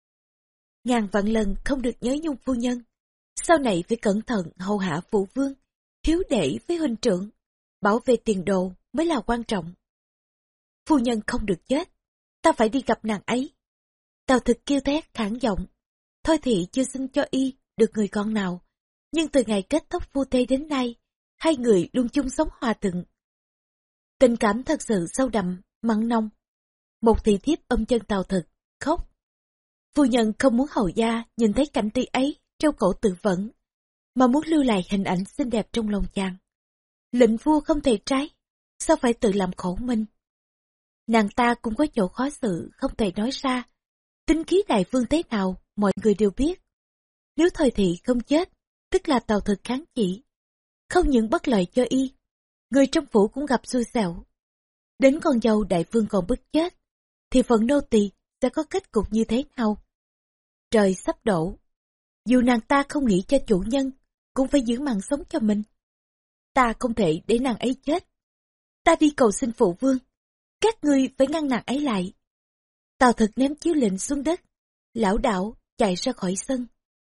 ngàn vạn lần không được nhớ nhung phu nhân, sau này phải cẩn thận hầu hạ phụ vương, hiếu đệ với huynh trưởng, bảo vệ tiền đồ mới là quan trọng. Phu nhân không được chết, ta phải đi gặp nàng ấy. Tào Thực kêu thét khản giọng. Thôi Thị chưa sinh cho Y được người con nào, nhưng từ ngày kết thúc phu thê đến nay, hai người luôn chung sống hòa thuận. Tình cảm thật sự sâu đậm, mặn nồng. Một thị thiếp ôm chân Tào Thực, khóc. Phu nhân không muốn hầu gia nhìn thấy cảnh ti ấy treo cổ tự vẫn, mà muốn lưu lại hình ảnh xinh đẹp trong lòng chàng. Lệnh vua không thể trái, sao phải tự làm khổ mình? Nàng ta cũng có chỗ khó xử không thể nói ra. Tính khí đại vương thế nào mọi người đều biết. Nếu Thôi Thị không chết, tức là Tào Thực kháng chỉ, không những bất lợi cho Y, người trong phủ cũng gặp xui xẻo. Đến con dâu đại vương còn bức chết, thì phần nô tỳ sẽ có kết cục như thế nào? Trời sắp đổ, dù nàng ta không nghĩ cho chủ nhân, cũng phải giữ mạng sống cho mình. Ta không thể để nàng ấy chết. Ta đi cầu xin phụ vương, các ngươi phải ngăn nàng ấy lại. Tào Thực ném chiếu lệnh xuống đất, lảo đảo chạy ra khỏi sân.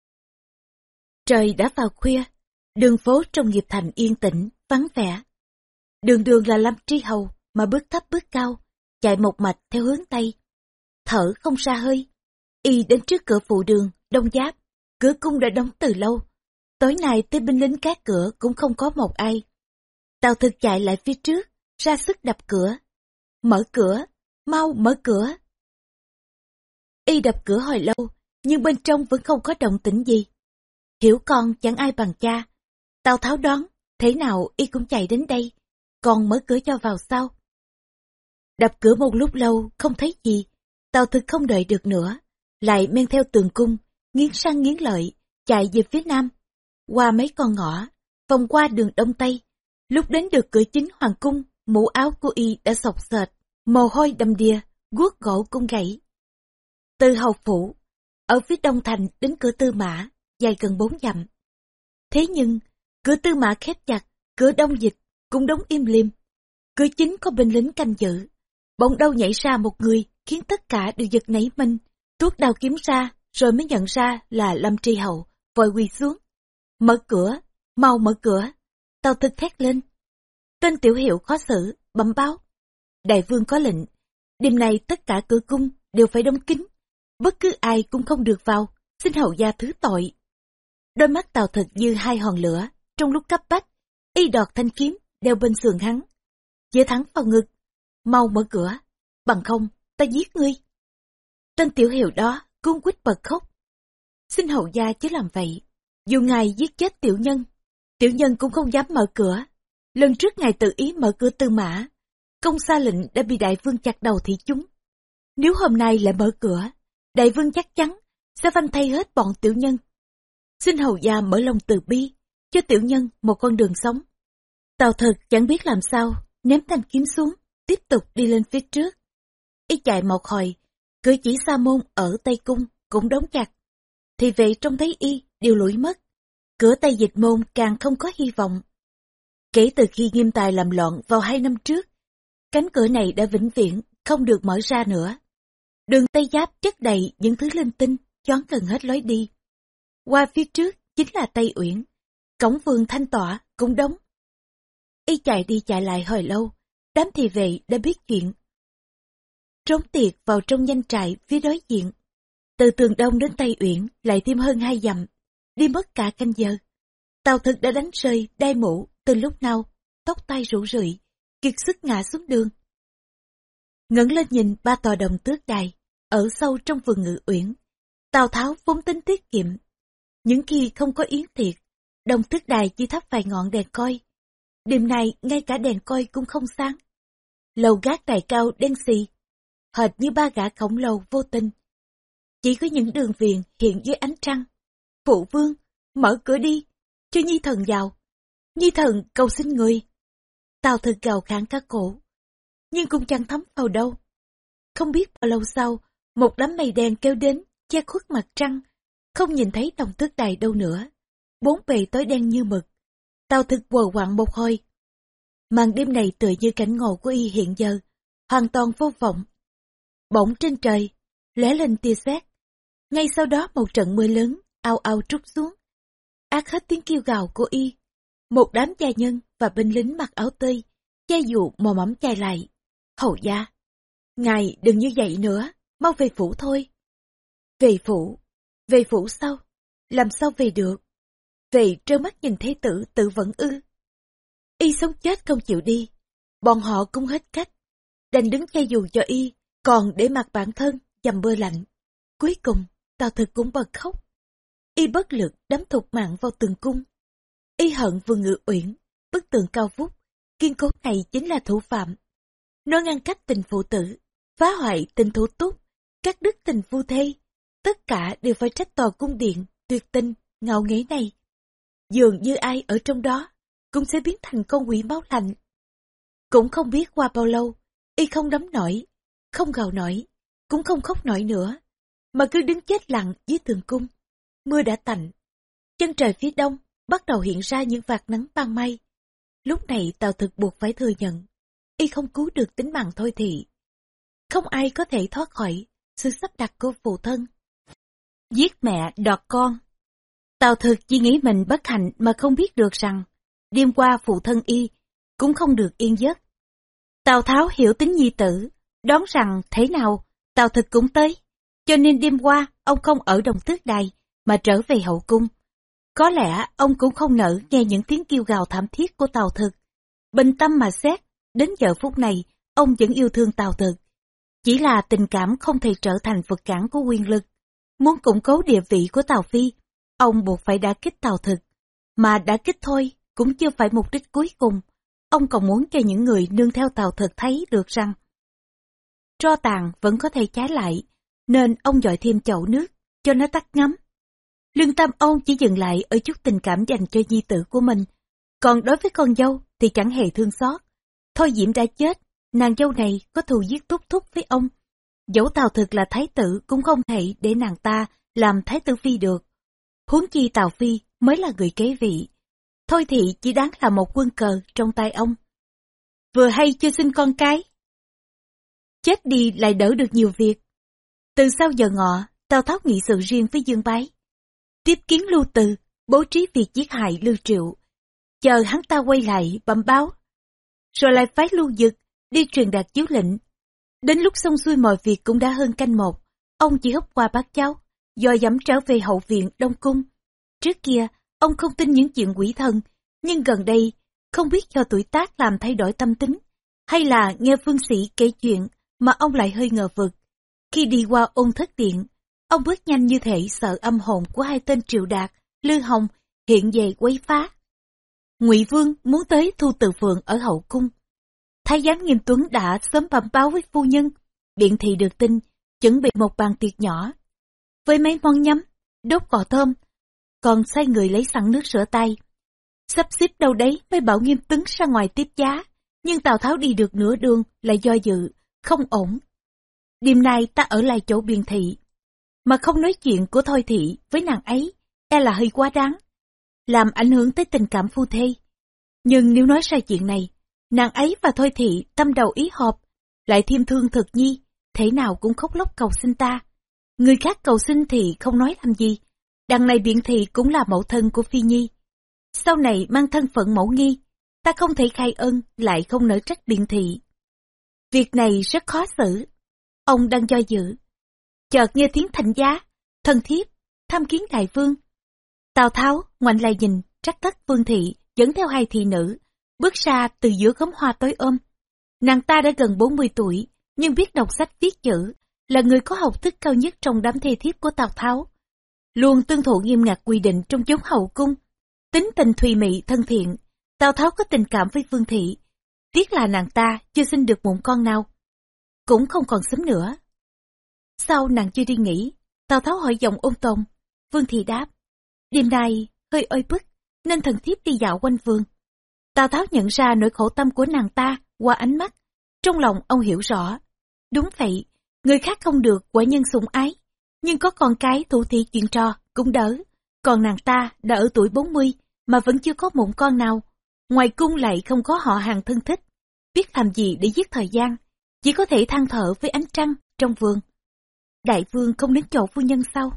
Trời đã vào khuya, đường phố trong nghiệp thành yên tĩnh, vắng vẻ. Đường đường là Lâm Tri Hầu mà bước thấp bước cao, chạy một mạch theo hướng Tây. Thở không ra hơi, Y đến trước cửa phụ đường, Đông Giáp, cửa cung đã đóng từ lâu. Tối nay tới binh lính các cửa cũng không có một ai. Tào Thực chạy lại phía trước, ra sức đập cửa. Mở cửa, mau mở cửa. Y đập cửa hồi lâu, nhưng bên trong vẫn không có động tĩnh gì. Hiểu con chẳng ai bằng cha. Tào Tháo đoán, thế nào Y cũng chạy đến đây, còn mở cửa cho vào sau. Đập cửa một lúc lâu, không thấy gì. Tào Thực không đợi được nữa, lại men theo tường cung, nghiến răng nghiến lợi, chạy về phía nam, qua mấy con ngõ, vòng qua đường đông tây. Lúc đến được cửa chính hoàng cung, mũ áo của Y đã xộc xệch, mồ hôi đầm đìa, guốc gỗ cung gãy. Từ hầu phủ, ở phía đông thành đến cửa Tư Mã, dài gần 4 dặm. Thế nhưng, cửa Tư Mã khép chặt, cửa đông dịch cũng đóng im lìm. Cửa chính có binh lính canh giữ. Bỗng đâu nhảy ra một người, khiến tất cả đều giật nảy mình. Tuốt đao kiếm ra, rồi mới nhận ra là Lâm Tri Hầu, vội quỳ xuống. Mở cửa, mau mở cửa. Tào Thực thét lên. Tên Tiểu Hiệu khó xử, bẩm báo. Đại vương có lệnh, đêm nay tất cả cửa cung đều phải đóng kín. Bất cứ ai cũng không được vào, xin hầu gia thứ tội. Đôi mắt Tào Thực như hai hòn lửa, trong lúc cấp bách, Y đọt thanh kiếm, đeo bên sườn hắn. Chĩa thẳng vào ngực, mau mở cửa, bằng không, ta giết ngươi. Tên Tiểu Hiệu đó cuống quýt bật khóc. Xin hầu gia chứ làm vậy, dù ngài giết chết tiểu nhân cũng không dám mở cửa. Lần trước ngài tự ý mở cửa Tư Mã, công sa lệnh đã bị đại vương chặt đầu thị chúng. Nếu hôm nay lại mở cửa, đại vương chắc chắn sẽ phanh thay hết bọn tiểu nhân. Xin hầu gia mở lòng từ bi, cho tiểu nhân một con đường sống. Tào Thực chẳng biết làm sao, ném thanh kiếm xuống, tiếp tục đi lên phía trước. Y chạy một hồi, cửa chỉ sa môn ở Tây Cung cũng đóng chặt. Thì vệ trông thấy Y đều lủi mất. Cửa Tây Dịch Môn càng không có hy vọng. Kể từ khi Nghiêm Tài làm loạn vào 2 năm trước, cánh cửa này đã vĩnh viễn không được mở ra nữa. Đường Tây Giáp chất đầy những thứ linh tinh, choán gần hết lối đi. Qua phía trước chính là Tây Uyển, cổng vườn Thanh Tọa cũng đóng. Y chạy đi chạy lại hồi lâu, đám thị vệ đã biết chuyện. Trốn tiệt vào trong doanh trại phía đối diện. Từ Tường Đông đến Tây Uyển lại thêm hơn 2 dặm, đi mất cả canh giờ. Tào Thực đã đánh rơi đai mũ từ lúc nào, tóc tai rủ rượi, kiệt sức ngã xuống đường. Ngẩng lên nhìn 3 tòa đồng tước đài ở sâu trong vườn Ngự Uyển. Tào Tháo vốn tính tiết kiệm, những khi không có yến tiệc, đồng tước đài chỉ thắp vài ngọn đèn coi. Đêm nay ngay cả đèn coi cũng không sáng. Lầu gác đài cao đen xì, hệt như 3 gã khổng lồ vô tình. Chỉ có những đường viền hiện dưới ánh trăng. Phụ vương, mở cửa đi, cho Nhi thần vào. Nhi thần cầu xin người. Tào Thực gào khản cả cổ, nhưng cũng chẳng thấm vào đâu. Không biết bao lâu sau, một đám mây đen kêu đến, che khuất mặt trăng, không nhìn thấy đồng tước đài đâu nữa. 4 bề tối đen như mực. Tào Thực quờ quạng một hồi. Màn đêm này tựa như cảnh ngộ của y hiện giờ, hoàn toàn vô vọng. Bỗng trên trời lóe lên tia sét. Ngay sau đó một trận mưa lớn ào ào trút xuống, át hết tiếng kêu gào của y. Một đám gia nhân và binh lính mặc áo tơi che dụ mò mẫm chạy lại. Hầu gia, ngài đừng như vậy nữa, mau về phủ thôi. Về phủ sao? Làm sao về được? Về trơ mắt nhìn thế tử tự vẫn ư? Y sống chết không chịu đi, bọn họ cũng hết cách, đành đứng che dù cho y, còn để mặc bản thân dầm mưa lạnh. Cuối cùng Tào Thực cũng bật khóc. Y bất lực đắm thục mạng vào tường cung. Y hận vườn Ngự Uyển, bức tường cao vút, kiên cố này chính là thủ phạm. Nó ngăn cách tình phụ tử, phá hoại tình thủ túc, cắt đứt tình phu thê. Tất cả đều phải trách tòa cung điện tuyệt tình, ngạo nghễ này. Dường như ai ở trong đó cũng sẽ biến thành con quỷ máu lạnh. Cũng không biết qua bao lâu, y không đấm nổi, không gào nổi, cũng không khóc nổi nữa, mà cứ đứng chết lặng dưới tường cung. Mưa đã tạnh, chân trời phía đông bắt đầu hiện ra những vạt nắng ban may. Lúc này Tào Thực buộc phải thừa nhận, y không cứu được tính mạng Thôi Thị. Không ai có thể thoát khỏi sự sắp đặt của phụ thân. Giết mẹ đoạt con. Tào Thực chỉ nghĩ mình bất hạnh mà không biết được rằng, đêm qua phụ thân y cũng không được yên giấc. Tào Tháo hiểu tính nhi tử, đoán rằng thế nào Tào Thực cũng tới, cho nên đêm qua ông không ở Đồng Tước Đài mà trở về hậu cung. Có lẽ ông cũng không nỡ nghe những tiếng kêu gào thảm thiết của Tào Thực. Bình tâm mà xét, đến giờ phút này ông vẫn yêu thương Tào Thực. Chỉ là tình cảm không thể trở thành vật cản của quyền lực. Muốn củng cố địa vị của Tào Phi, ông buộc phải đả kích Tào Thực. Mà đả kích thôi cũng chưa phải mục đích cuối cùng. Ông còn muốn cho những người nương theo Tào Thực thấy được rằng tro tàn vẫn có thể trái lại, nên ông dội thêm chậu nước cho nó tắt ngấm. Lương tâm ông chỉ dừng lại ở chút tình cảm dành cho nhi tử của mình, còn đối với con dâu thì chẳng hề thương xót. Thôi Diễm đã chết, nàng dâu này có thù giết túc thúc với ông. Dẫu Tào Thực là thái tử cũng không thể để nàng ta làm thái tử phi được. Huống chi Tào Phi mới là người kế vị. Thôi Thị chỉ đáng là một quân cờ trong tay ông. Vừa hay chưa sinh con cái, chết đi lại đỡ được nhiều việc. Từ sau giờ ngọ, Tào Tháo nghị sự riêng với Dương Bái, tiếp kiến Lưu Từ, bố trí việc giết hại Lưu Triệu, chờ hắn ta quay lại bẩm báo, rồi lại phái Lưu Dực đi truyền đạt chiếu lệnh. Đến lúc xong xuôi mọi việc cũng đã hơn canh một, ông chỉ húp qua bát cháo, dò dẫm trở về hậu viện Đông Cung. Trước kia, ông không tin những chuyện quỷ thần, nhưng gần đây, không biết do tuổi tác làm thay đổi tâm tính, hay là nghe phương sĩ kể chuyện mà ông lại hơi ngờ vực. Khi đi qua Ôn Thất Điện, ông bước nhanh như thể sợ âm hồn của hai tên Triệu Đạt, Lư Hồng hiện về quấy phá. Ngụy Vương muốn tới Thu Từ Phượng ở hậu cung. Thái giám Nghiêm Tuấn đã sớm bẩm báo với phu nhân, biện thị được tin, chuẩn bị một bàn tiệc nhỏ với mấy món nhắm, đốt cò thơm, còn sai người lấy sẵn nước rửa tay. Sắp xếp đâu đấy mới bảo Nghiêm Tuấn ra ngoài tiếp giá, nhưng Tào Tháo đi được nửa đường lại do dự, không ổn. Đêm nay ta ở lại chỗ biện thị, mà không nói chuyện của Thôi Thị với nàng ấy, e là hơi quá đáng, làm ảnh hưởng tới tình cảm phu thê. Nhưng nếu nói ra chuyện này, nàng ấy và Thôi Thị tâm đầu ý hợp, lại thêm thương Thực Nhi, thể nào cũng khóc lóc cầu xin ta. Người khác cầu xin thì không nói làm gì, đằng này Biện Thị cũng là mẫu thân của Phi Nhi. Sau này mang thân phận mẫu nghi, ta không thể khai ân lại không nỡ trách Biện Thị. Việc này rất khó xử. Ông đang do dự, chợt nghe tiếng Thành Giá, thần thiếp tham kiến đại vương. Tào Tháo ngoảnh lại nhìn, trắc tất Vương Thị dẫn theo hai thị nữ bước ra từ giữa gấm hoa tối ôm. Nàng ta đã gần 40 tuổi, nhưng biết đọc sách viết chữ, là người có học thức cao nhất trong đám thê thiếp của Tào Tháo, luôn tuân thủ nghiêm ngặt quy định trong chốn hậu cung, tính tình thùy mị thân thiện. Tào Tháo có tình cảm với Vương Thị, tiếc là nàng ta chưa sinh được mụn con nào, cũng không còn sớm nữa. Sau nàng chưa đi nghỉ, Tào Tháo hỏi giọng ôn tồn. Vương Thị đáp, đêm nay hơi oi bức, nên thần thiếp đi dạo quanh vườn. Tào Tháo nhận ra nỗi khổ tâm của nàng ta qua ánh mắt, trong lòng ông hiểu rõ. Đúng vậy, người khác không được quả nhân sủng ái, nhưng có con cái thủ thị chuyện trò cũng đỡ. Còn nàng ta đã ở tuổi 40 mà vẫn chưa có mụn con nào, ngoài cung lại không có họ hàng thân thích, biết làm gì để giết thời gian, chỉ có thể than thở với ánh trăng trong vườn. Đại vương không đến chỗ phu nhân sao?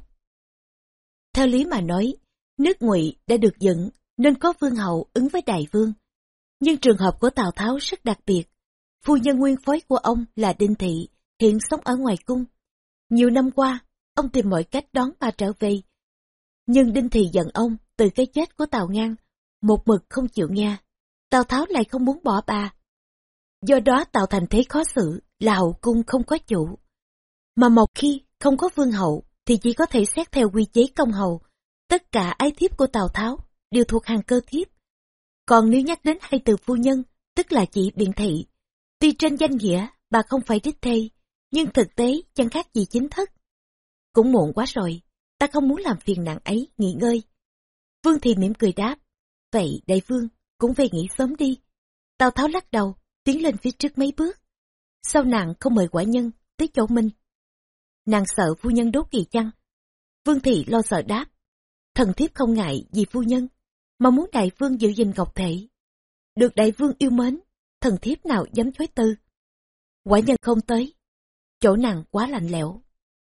Theo lý mà nói, nước Ngụy đã được dựng nên có vương hậu ứng với đại vương. Nhưng trường hợp của Tào Tháo rất đặc biệt. Phu nhân nguyên phối của ông là Đinh Thị, hiện sống ở ngoài cung. Nhiều năm qua, ông tìm mọi cách đón bà trở về. Nhưng Đinh Thị giận ông từ cái chết của Tào Ngang, một mực không chịu nghe. Tào Tháo lại không muốn bỏ bà. Do đó tạo thành thế khó xử là hậu cung không có chủ. Mà một khi không có vương hậu thì chỉ có thể xét theo quy chế công hầu. Tất cả ái thiếp của Tào Tháo đều thuộc hàng cơ thiếp. Còn nếu nhắc đến hai từ phu nhân, tức là chị Biện Thị. Tuy trên danh nghĩa bà không phải đích thê, nhưng thực tế chẳng khác gì chính thất. Cũng muộn quá rồi, ta không muốn làm phiền nàng ấy nghỉ ngơi. Vương Thị mỉm cười đáp, vậy đại vương cũng về nghỉ sớm đi. Tào Tháo lắc đầu, tiến lên phía trước mấy bước. Sao nàng không mời quả nhân tới chỗ mình? Nàng sợ phu nhân đốt gì chăng? Vương Thị lo sợ đáp, thần thiếp không ngại vì phu nhân, mà muốn đại vương giữ gìn ngọc thể. Được đại vương yêu mến, thần thiếp nào dám chối từ. Quả nhân không tới, chỗ nàng quá lạnh lẽo.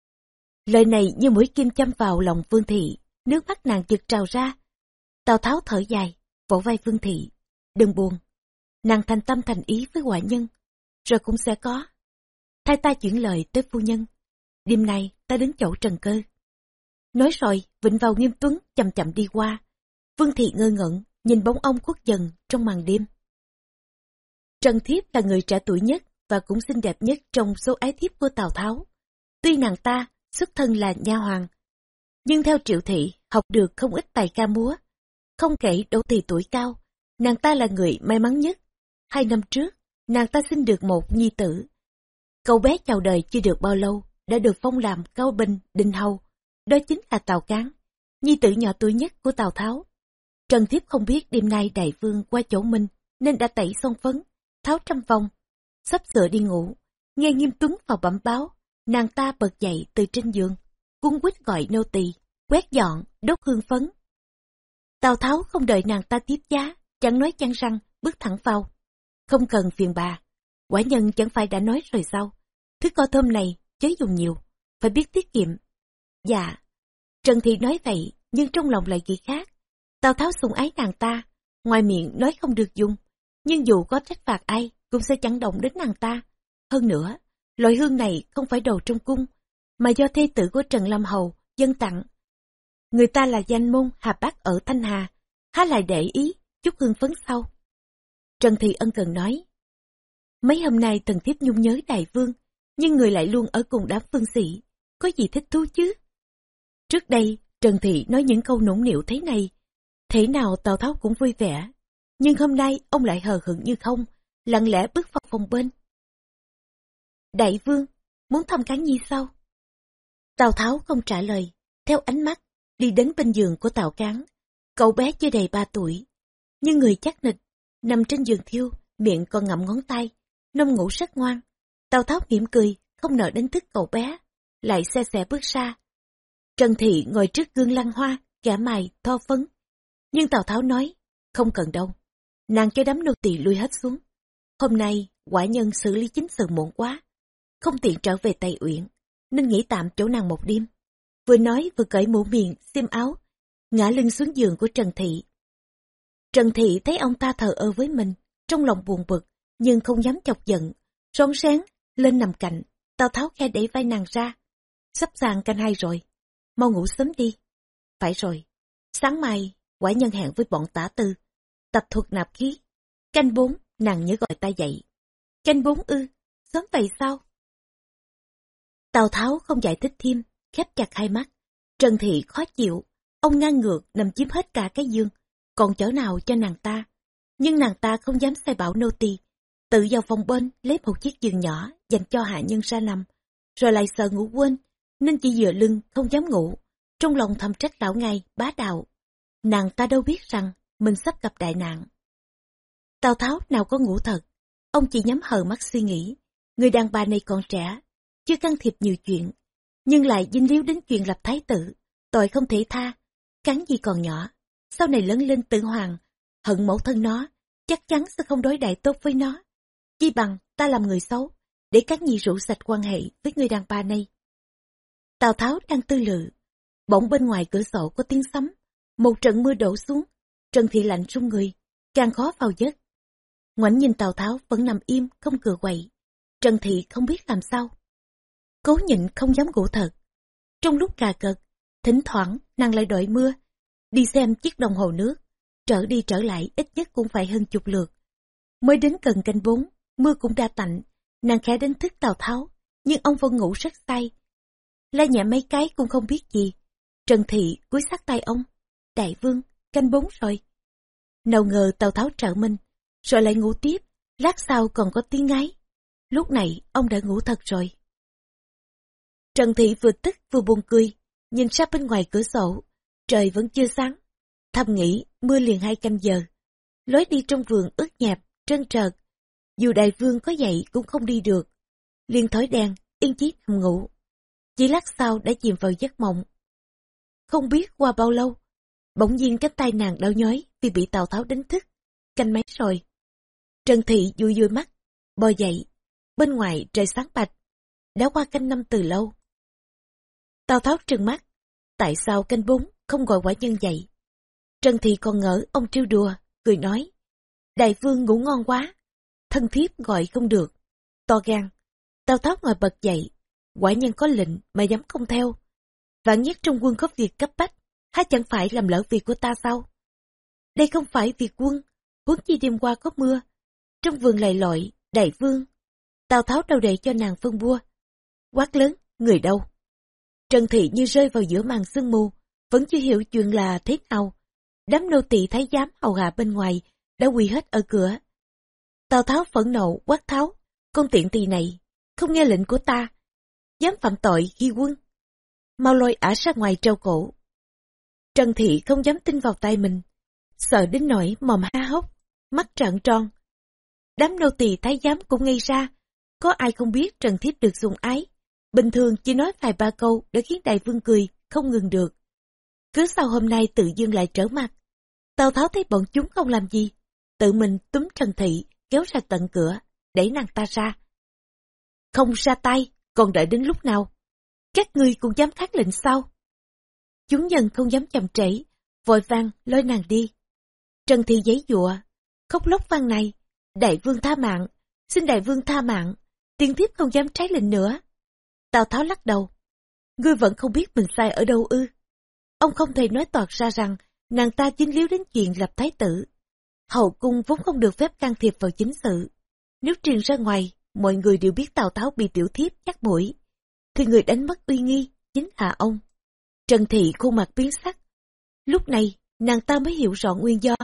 Lời này như mũi kim châm vào lòng Vương Thị, nước mắt nàng chực trào ra. Tào Tháo thở dài, vỗ vai Vương Thị, đừng buồn, nàng thành tâm thành ý với quả nhân, rồi cũng sẽ có. Thay ta chuyển lời tới phu nhân, đêm nay ta đến chỗ Trần Cơ. Nói rồi, vịnh vào Nghiêm Tuấn chậm chậm đi qua. Vương Thị ngơ ngẩn, nhìn bóng ông khuất dần trong màn đêm. Trần Thiếp là người trẻ tuổi nhất và cũng xinh đẹp nhất trong số ái thiếp của Tào Tháo. Tuy nàng ta xuất thân là nha hoàn, nhưng theo Triệu Thị học được không ít tài ca múa. Không kể Đỗ Tỳ tuổi cao, nàng ta là người may mắn nhất. 2 năm trước, nàng ta sinh được một nhi tử. Cậu bé chào đời chưa được bao lâu, đã được phong làm Cao Binh Đinh Hầu. Đó chính là Tào Cán, nhi tử nhỏ tuổi nhất của Tào Tháo. Trần Thiếp không biết đêm nay đại vương qua chỗ mình, nên đã tẩy son phấn, tháo trăm vòng, sắp sửa đi ngủ. Nghe Nghiêm Tuấn vào bẩm báo, nàng ta bật dậy từ trên giường, cuống quýt gọi nô tỳ, quét dọn, đốt hương phấn. Tào Tháo không đợi nàng ta tiếp giá, chẳng nói chẳng rằng, bước thẳng vào. Không cần phiền bà, quả nhân chẳng phải đã nói rồi sao? Thứ co thơm này, chớ dùng nhiều, phải biết tiết kiệm. Dạ, Trần Thị nói vậy, nhưng trong lòng lại nghĩ khác. Tào Tháo sủng ái nàng ta, ngoài miệng nói không được dùng, nhưng dù có trách phạt ai, cũng sẽ chẳng động đến nàng ta. Hơn nữa, loại hương này không phải đồ trong cung, mà do thê tử của Trần Lâm Hầu dâng tặng. Người ta là danh môn Hà Bác ở Thanh Hà, há lại để ý chút hương phấn sau. Trần Thị ân cần nói, mấy hôm nay thần thiếp nhung nhớ đại vương, nhưng người lại luôn ở cùng đám phương sĩ, có gì thích thú chứ? Trước đây, Trần Thị nói những câu nũng nịu thế này, thế nào Tào Tháo cũng vui vẻ, nhưng hôm nay ông lại hờ hững như không, lặng lẽ bước vào phòng bên. Đại vương, muốn thăm Cán Nhi sao? Tào Tháo không trả lời, theo ánh mắt, đi đến bên giường của Tào Cán. Cậu bé chưa đầy 3 tuổi, nhưng người chắc nịch, nằm trên giường thiêu, miệng còn ngậm ngón tay, nông ngủ rất ngoan. Tào Tháo mỉm cười, không nỡ đánh thức cậu bé, lại xe xẻ bước ra. Trần Thị ngồi trước gương lăng hoa, gã mày tho phấn. Nhưng Tào Tháo nói, không cần đâu, nàng cho đám nô tỳ lui hết xuống. Hôm nay quả nhân xử lý chính sự muộn quá, không tiện trở về Tây Uyển, nên nghỉ tạm chỗ nàng một đêm. Vừa nói vừa cởi mũ miệng, xiêm áo, ngã lưng xuống giường của Trần Thị. Trần Thị thấy ông ta thờ ơ với mình, trong lòng buồn bực, nhưng không dám chọc giận, rón rén lên nằm cạnh. Tào Tháo khe đẩy vai nàng ra, sắp sang canh 2 rồi, mau ngủ sớm đi. Phải rồi, sáng mai quả nhân hẹn với bọn Tả Tư, tập thuật nạp khí. Canh 4, nàng nhớ gọi ta dậy. Canh 4 ư? Sớm vậy sao? Tào Tháo không giải thích thêm, khép chặt hai mắt. Trần Thị khó chịu, ông ngang ngược nằm chiếm hết cả cái giường, còn chỗ nào cho nàng ta. Nhưng nàng ta không dám sai bảo nô tỳ, tự vào phòng bên lấy một chiếc giường nhỏ dành cho hạ nhân ra nằm, rồi lại sợ ngủ quên, nên chỉ dựa lưng không dám ngủ. Trong lòng thầm trách lão ngài bá đạo. Nàng ta đâu biết rằng mình sắp gặp đại nạn. Tào Tháo nào có ngủ thật, ông chỉ nhắm hờ mắt suy nghĩ. Người đàn bà này còn trẻ, chưa can thiệp nhiều chuyện, nhưng lại dính líu đến chuyện lập thái tử, tội không thể tha. Cắn gì còn nhỏ, sau này lớn lên tự hoàng, hận mẫu thân nó, chắc chắn sẽ không đối đãi tốt với nó. Chi bằng ta làm người xấu, để Cắn Nhi rũ sạch quan hệ với người đàn bà này. Tào Tháo đang tư lự, bỗng bên ngoài cửa sổ có tiếng sấm, một trận mưa đổ xuống. Trần Thị lạnh run người, càng khó vào giấc. Ngoảnh nhìn Tào Tháo vẫn nằm im không cựa quậy, Trần Thị không biết làm sao, cố nhịn không dám ngủ thật. Trong lúc cà cật, thỉnh thoảng nàng lại đợi mưa, đi xem chiếc đồng hồ nước, trở đi trở lại ít nhất cũng phải hơn chục lượt. Mới đến gần canh 4, mưa cũng đã tạnh, nàng khẽ đánh thức Tào Tháo, nhưng ông vẫn ngủ rất say. La nhẹ mấy cái cũng không biết gì. Trần Thị cúi sát tay ông, đại vương, canh 4 rồi. Nào ngờ Tào Tháo trợ mình, rồi lại ngủ tiếp, lát sau còn có tiếng ngáy. Lúc này ông đã ngủ thật rồi. Trần Thị vừa tức vừa buồn cười, nhìn ra bên ngoài cửa sổ, trời vẫn chưa sáng. Thầm nghĩ mưa liền 2 canh giờ, lối đi trong vườn ướt nhẹp, trơn trượt. Dù đại vương có dậy cũng không đi được. Liền thổi đèn, yên chí nằm ngủ. Chỉ lát sau đã chìm vào giấc mộng. Không biết qua bao lâu, bỗng nhiên cánh tay nàng đau nhói vì bị Tào Tháo đánh thức. Canh mấy rồi? Trần Thị dụi dụi mắt, bò dậy. Bên ngoài trời sáng bạch, đã qua canh 5 từ lâu. Tào Tháo trừng mắt, tại sao canh 4 không gọi quả nhân dậy? Trần Thị còn ngỡ ông trêu đùa, cười nói, đại vương ngủ ngon quá, thân thiếp gọi không được. To gan. Tào Tháo ngồi bật dậy, quả nhân có lệnh mà dám không theo. Vạn nhất trong quân có việc cấp bách, há chẳng phải làm lỡ việc của ta sao? Đây không phải việc quân, huống chi đêm qua có mưa. Trong vườn lầy lội, đại vương. Tào Tháo đầu đầy cho nàng phân bua. Quát lớn, người đâu? Trần Thị như rơi vào giữa màn sương mù, vẫn chưa hiểu chuyện là thế nào. Đám nô tỳ thái giám hầu hạ bên ngoài đã quỳ hết ở cửa. Tào Tháo phẫn nộ quát tháo, con tiện tỳ này, không nghe lệnh của ta, dám phạm tội khi quân, mau lôi ả ra ngoài treo cổ. Trần Thị không dám tin vào tay mình, sợ đến nỗi mồm há hốc, mắt trợn tròn. Đám nô tỳ thái giám cũng ngây ra, có ai không biết Trần Thiếp được sủng ái, bình thường chỉ nói vài ba câu đã khiến đại vương cười không ngừng được. Cứ sao hôm nay tự dưng lại trở mặt. Tào Tháo thấy bọn chúng không làm gì, tự mình túm Trần Thị kéo ra tận cửa, đẩy nàng ta ra. Không ra tay, còn đợi đến lúc nào? Các ngươi cũng dám kháng lệnh sao? Chúng nhân không dám chậm trễ, vội vàng lôi nàng đi. Trần Thị giãy giụa, khóc lóc van này, đại vương tha mạng, xin đại vương tha mạng, tiên thiếp không dám trái lệnh nữa. Tào Tháo lắc đầu, ngươi vẫn không biết mình sai ở đâu ư? Ông không thể nói toạc ra rằng nàng ta dính líu đến chuyện lập thái tử. Hậu cung vốn không được phép can thiệp vào chính sự. Nếu truyền ra ngoài, mọi người đều biết Tào Tháo bị tiểu thiếp chắc mũi, thì người đánh mất uy nghi chính là ông. Trần Thị khuôn mặt biến sắc. Lúc này nàng ta mới hiểu rõ nguyên do,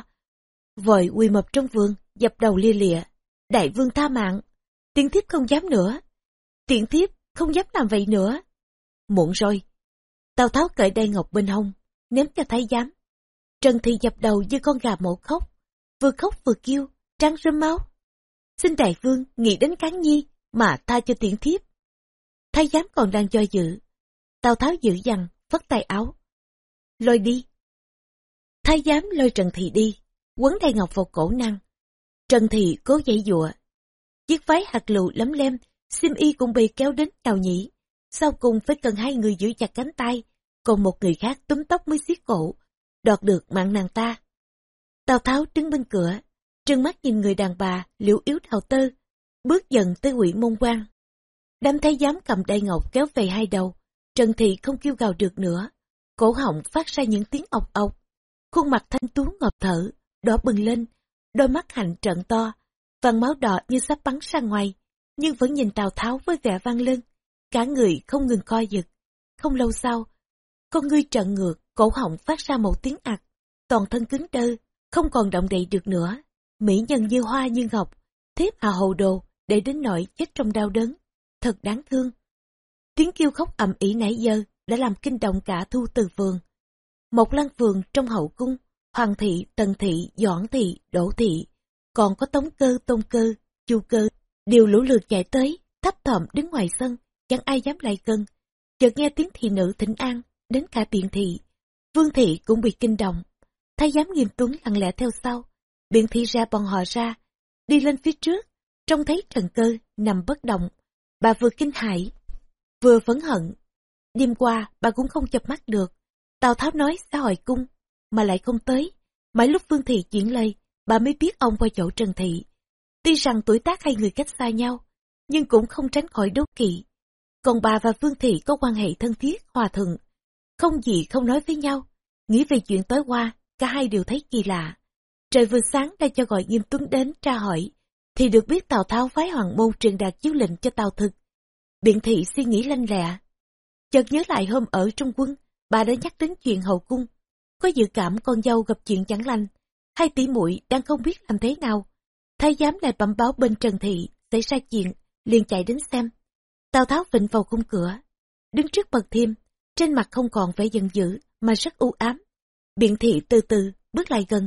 vội quỳ mập trong vườn, dập đầu lia lịa. Đại vương tha mạng, tiên thiếp không dám nữa, tiên thiếp không dám làm vậy nữa. Muộn rồi. Tào Tháo cởi đai ngọc bên hông, ném cho thái giám. Trần Thị dập đầu như con gà mổ khóc, vừa khóc vừa kêu, trắng rơm máu. Xin đại vương nghĩ đến Cán Nhi mà tha cho tiện thiếp. Thái giám còn đang do dự, Tào Tháo dữ dằn, phất tay áo. Lôi đi, Thái giám lôi Trần Thị đi, quấn đai ngọc vào cổ nàng. Trần Thị cố giãy giụa. Chiếc váy hạt lựu lấm lem, xiêm y cũng bị kéo đến nào nhỉ. Sau cùng phải cần hai người giữ chặt cánh tay, còn một người khác túm tóc mới xiết cổ, đoạt được mạng nàng ta. Tào Tháo đứng bên cửa, trừng mắt nhìn người đàn bà liễu yếu đào tơ, bước dần tới Ngụy Môn Quan. Đám thái giám cầm đai ngọc kéo về hai đầu, Trần Thị không kêu gào được nữa, cổ họng phát ra những tiếng ọc ọc, khuôn mặt thanh tú ngợp thở, đỏ bừng lên, đôi mắt hạnh trợn to, vàng máu đỏ như sắp bắn ra ngoài, nhưng vẫn nhìn Tào Tháo với vẻ van lân, cả người không ngừng co giật. Không lâu sau, con ngươi trợn ngược, cổ họng phát ra một tiếng ạc, toàn thân cứng đơ, không còn động đậy được nữa. Mỹ nhân như hoa như ngọc, thiếp hà hồ đồ, để đến nỗi chết trong đau đớn, thật đáng thương. Tiếng kêu khóc ầm ĩ nãy giờ đã làm kinh động cả Thu Từ Phường. Một Lăng Phường trong hậu cung, Hoàng thị, Tần thị, Doãn thị, Đỗ thị, còn có Tống Cơ, Tôn Cơ, Chu Cơ, đều lũ lượt chạy tới, thấp thỏm đứng ngoài sân, chẳng ai dám lại gần. Chợt nghe tiếng thị nữ thỉnh an, đến cả Biện thị, Vương thị cũng bị kinh động. Thái giám Nghiêm Tuấn lặng lẽ theo sau, Biện thị ra bọn họ ra, đi lên phía trước, trông thấy Trần Cơ nằm bất động. Bà vừa kinh hãi, vừa phẫn hận. Đêm qua bà cũng không chợp mắt được. Tào Tháo nói sẽ hỏi cung, mà lại không tới. Mãi lúc Vương thị chuyển lời, bà mới biết ông qua chỗ Trần Thị. Tuy rằng tuổi tác hai người cách xa nhau, nhưng cũng không tránh khỏi đố kỵ. Còn bà và Vương thị có quan hệ thân thiết, hòa thuận, không gì không nói với nhau. Nghĩ về chuyện tối qua, cả hai đều thấy kỳ lạ. Trời vừa sáng đã cho gọi Nghiêm Tuấn đến tra hỏi, thì được biết Tào Tháo phái Hoàng môn truyền đạt chiếu lệnh cho Tào Thực. Biện thị suy nghĩ lanh lẹ, chợt nhớ lại hôm ở trong quân, bà đã nhắc đến chuyện hậu cung, có dự cảm con dâu gặp chuyện chẳng lành, hai tỷ muội đang không biết làm thế nào. Thái giám lại bẩm báo bên Trần Thị xảy ra chuyện, liền chạy đến xem. Tào Tháo vịnh vào khung cửa, đứng trước bậc thềm, trên mặt không còn vẻ giận dữ mà rất u ám. Biện thị từ từ bước lại gần.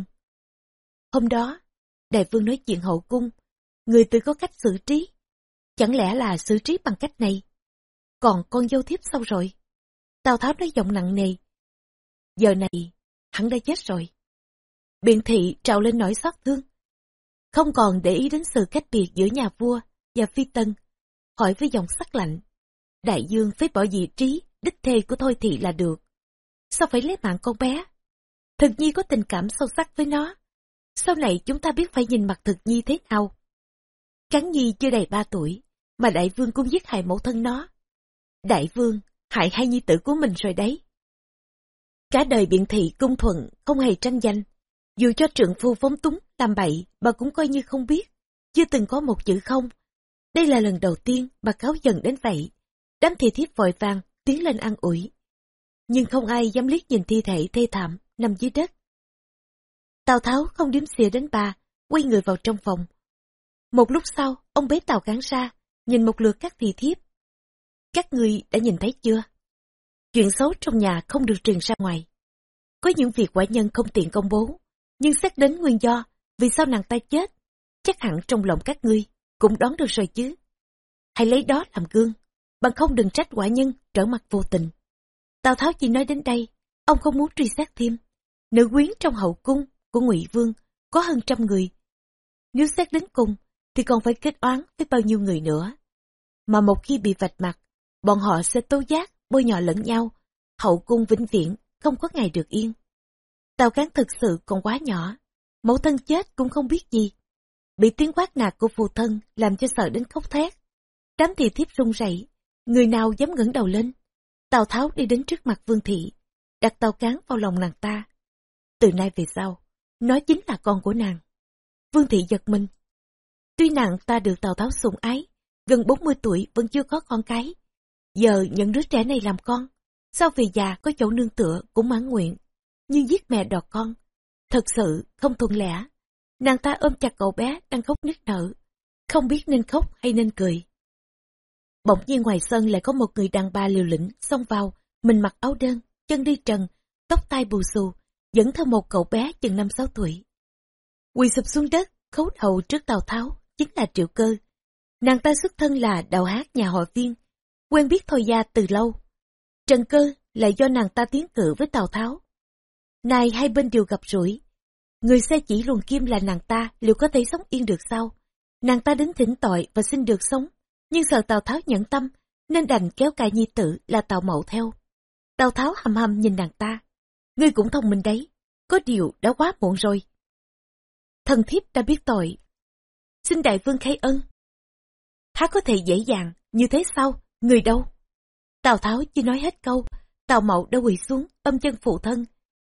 Hôm đó, đại vương nói chuyện hậu cung, người tự có cách xử trí, chẳng lẽ là xử trí bằng cách này? Còn con dâu thiếp sao rồi? Tào Tháo nói giọng nặng nề. Giờ này, hắn đã chết rồi. Biện thị trào lên nỗi xót thương, không còn để ý đến sự cách biệt giữa nhà vua và phi tân, hỏi với giọng sắc lạnh. Đại dương phế bỏ vị trí đích thê của Thôi Thị là được, sao phải lấy mạng con bé? Thực Nhi có tình cảm sâu sắc với nó, sau này chúng ta biết phải nhìn mặt Thực Nhi thế nào. Cán Nhi chưa đầy 3 tuổi, mà đại vương cũng giết hại mẫu thân nó. Đại vương hại hai nhi tử của mình rồi đấy. Cả đời Biện thị cung thuận, không hề tranh giành. Dù cho trượng phu phóng túng, làm bậy, bà cũng coi như không biết, chưa từng có một chữ không. Đây là lần đầu tiên bà cáo dần đến vậy. Đám thị thiếp vội vàng tiến lên an ủi, nhưng không ai dám liếc nhìn thi thể thê thảm nằm dưới đất. Tào Tháo không đếm xỉa đến bà, quay người vào trong phòng. Một lúc sau, ông bế Tào Cán ra, nhìn một lượt các thị thiếp. Các ngươi đã nhìn thấy chưa? Chuyện xấu trong nhà không được truyền ra ngoài. Có những việc quả nhân không tiện công bố, nhưng xét đến nguyên do vì sao nàng ta chết, chắc hẳn trong lòng các ngươi cũng đoán được rồi chứ. Hãy lấy đó làm gương, bằng không đừng trách quả nhân trở mặt vô tình. Tào Tháo chỉ nói đến đây, ông không muốn truy xét thêm. Nữ quyến trong hậu cung của Ngụy Vương có hơn 100 người. Nếu xét đến cùng thì còn phải kết oán với bao nhiêu người nữa. Mà một khi bị vạch mặt, bọn họ sẽ tố giác, bôi nhọ lẫn nhau. Hậu cung vĩnh viễn không có ngày được yên. Tào Cán thực sự còn quá nhỏ, mẫu thân chết cũng không biết gì. Bị tiếng quát nạt của phụ thân làm cho sợ đến khóc thét. Đám thị thiếp run rẩy, người nào dám ngẩng đầu lên. Tào Tháo đi đến trước mặt Vương thị, đặt Tào Cán vào lòng nàng ta. Từ nay về sau, nó chính là con của nàng. Vương thị giật mình. Tuy nàng ta được Tào Tháo sủng ái, gần 40 tuổi vẫn chưa có con cái. Giờ nhận đứa trẻ này làm con, sau về già có chỗ nương tựa cũng mãn nguyện. Nhưng giết mẹ đọt con, thật sự không thuận lẽ. Nàng ta ôm chặt cậu bé đang khóc nức nở, không biết nên khóc hay nên cười. Bỗng nhiên ngoài sân lại có một người đàn bà liều lĩnh xông vào, mình mặc áo đơn, chân đi trần, tóc tai bù xù, dẫn theo một cậu bé chừng 5-6 tuổi. Quỳ sụp xuống đất, khấu đầu trước Tào Tháo, chính là Triệu Cơ. Nàng ta xuất thân là đạo hát nhà họ Viên, quen biết Thôi Gia từ lâu. Trần Cơ là do nàng ta tiến cử với Tào Tháo. Nay hai bên đều gặp rủi. Người xe chỉ luồn kim là nàng ta, liệu có thể sống yên được sao? Nàng ta đến thỉnh tội và xin được sống, nhưng sợ Tào Tháo nhẫn tâm, nên đành kéo cài nhi tử là Tào Mậu theo. Tào Tháo hầm hầm nhìn nàng ta. Ngươi cũng thông minh đấy, có điều đã quá muộn rồi. Thần thiếp đã biết tội, xin đại vương khai ân. Há có thể dễ dàng như thế sao? Người đâu? Tào Tháo chưa nói hết câu, Tào Mậu đã quỳ xuống ôm chân phụ thân.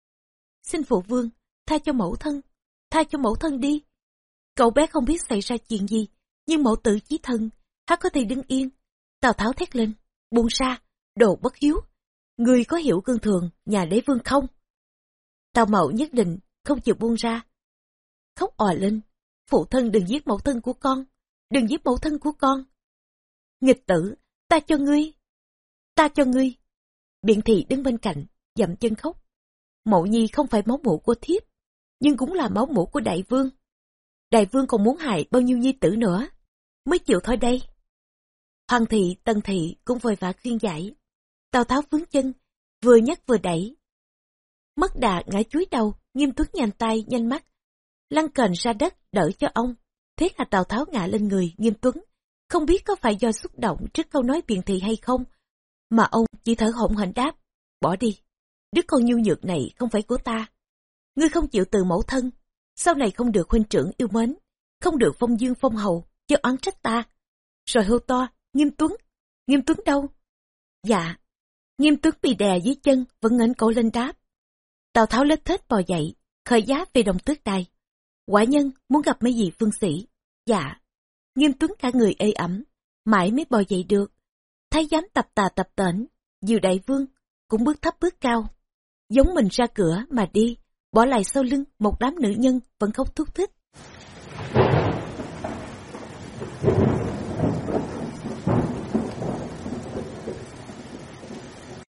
Xin phụ vương tha cho mẫu thân, tha cho mẫu thân đi. Cậu bé không biết xảy ra chuyện gì, nhưng mẫu tử chí thân, há có thể đứng yên. Tào Tháo thét lên, buông ra, đồ bất hiếu. Người có hiểu cương thường nhà đế vương không? Tào Mậu nhất định không chịu buông ra, khóc òa lên. Phụ thân đừng giết mẫu thân của con, đừng giết mẫu thân của con. Nghịch tử, ta cho ngươi, ta cho ngươi. Biện thị đứng bên cạnh, dậm chân khóc. Mậu nhi không phải máu mủ của thiếp, nhưng cũng là máu mủ của đại vương. Đại vương còn muốn hại bao nhiêu nhi tử nữa, mới chịu thôi đây. Hoàng thị, Tần thị cũng vội vã khuyên giải. Tào Tháo vướng chân, vừa nhắc vừa đẩy. Mất đà ngã chúi đầu, Nghiêm Tuấn nhanh tay nhanh mắt, lăn kềnh ra đất đỡ cho ông. Thế là Tào Tháo ngã lên người Nghiêm Tuấn, không biết có phải do xúc động trước câu nói biện thị hay không, mà ông chỉ thở hổn hển đáp, bỏ đi, đứa con nhu nhược này không phải của ta. Ngươi không chịu từ mẫu thân, sau này không được huynh trưởng yêu mến, không được phong dương phong hầu, chớ oán trách ta. Rồi hô to, Nghiêm Tuấn đâu? Dạ. Nghiêm Tuấn bị đè dưới chân, vẫn ngẩng cổ lên đáp. Tào Tháo lết thết bò dậy, khởi giá về Đồng Tước Đài. Quả nhân muốn gặp mấy vị phương sĩ. Dạ. Nghiêm Tuấn cả người ê ẩm, mãi mới bò dậy được. Thái giám tập tà tập tễnh, Diều đại vương cũng bước thấp bước cao, giống mình ra cửa mà đi, bỏ lại sau lưng một đám nữ nhân vẫn khóc thút thít.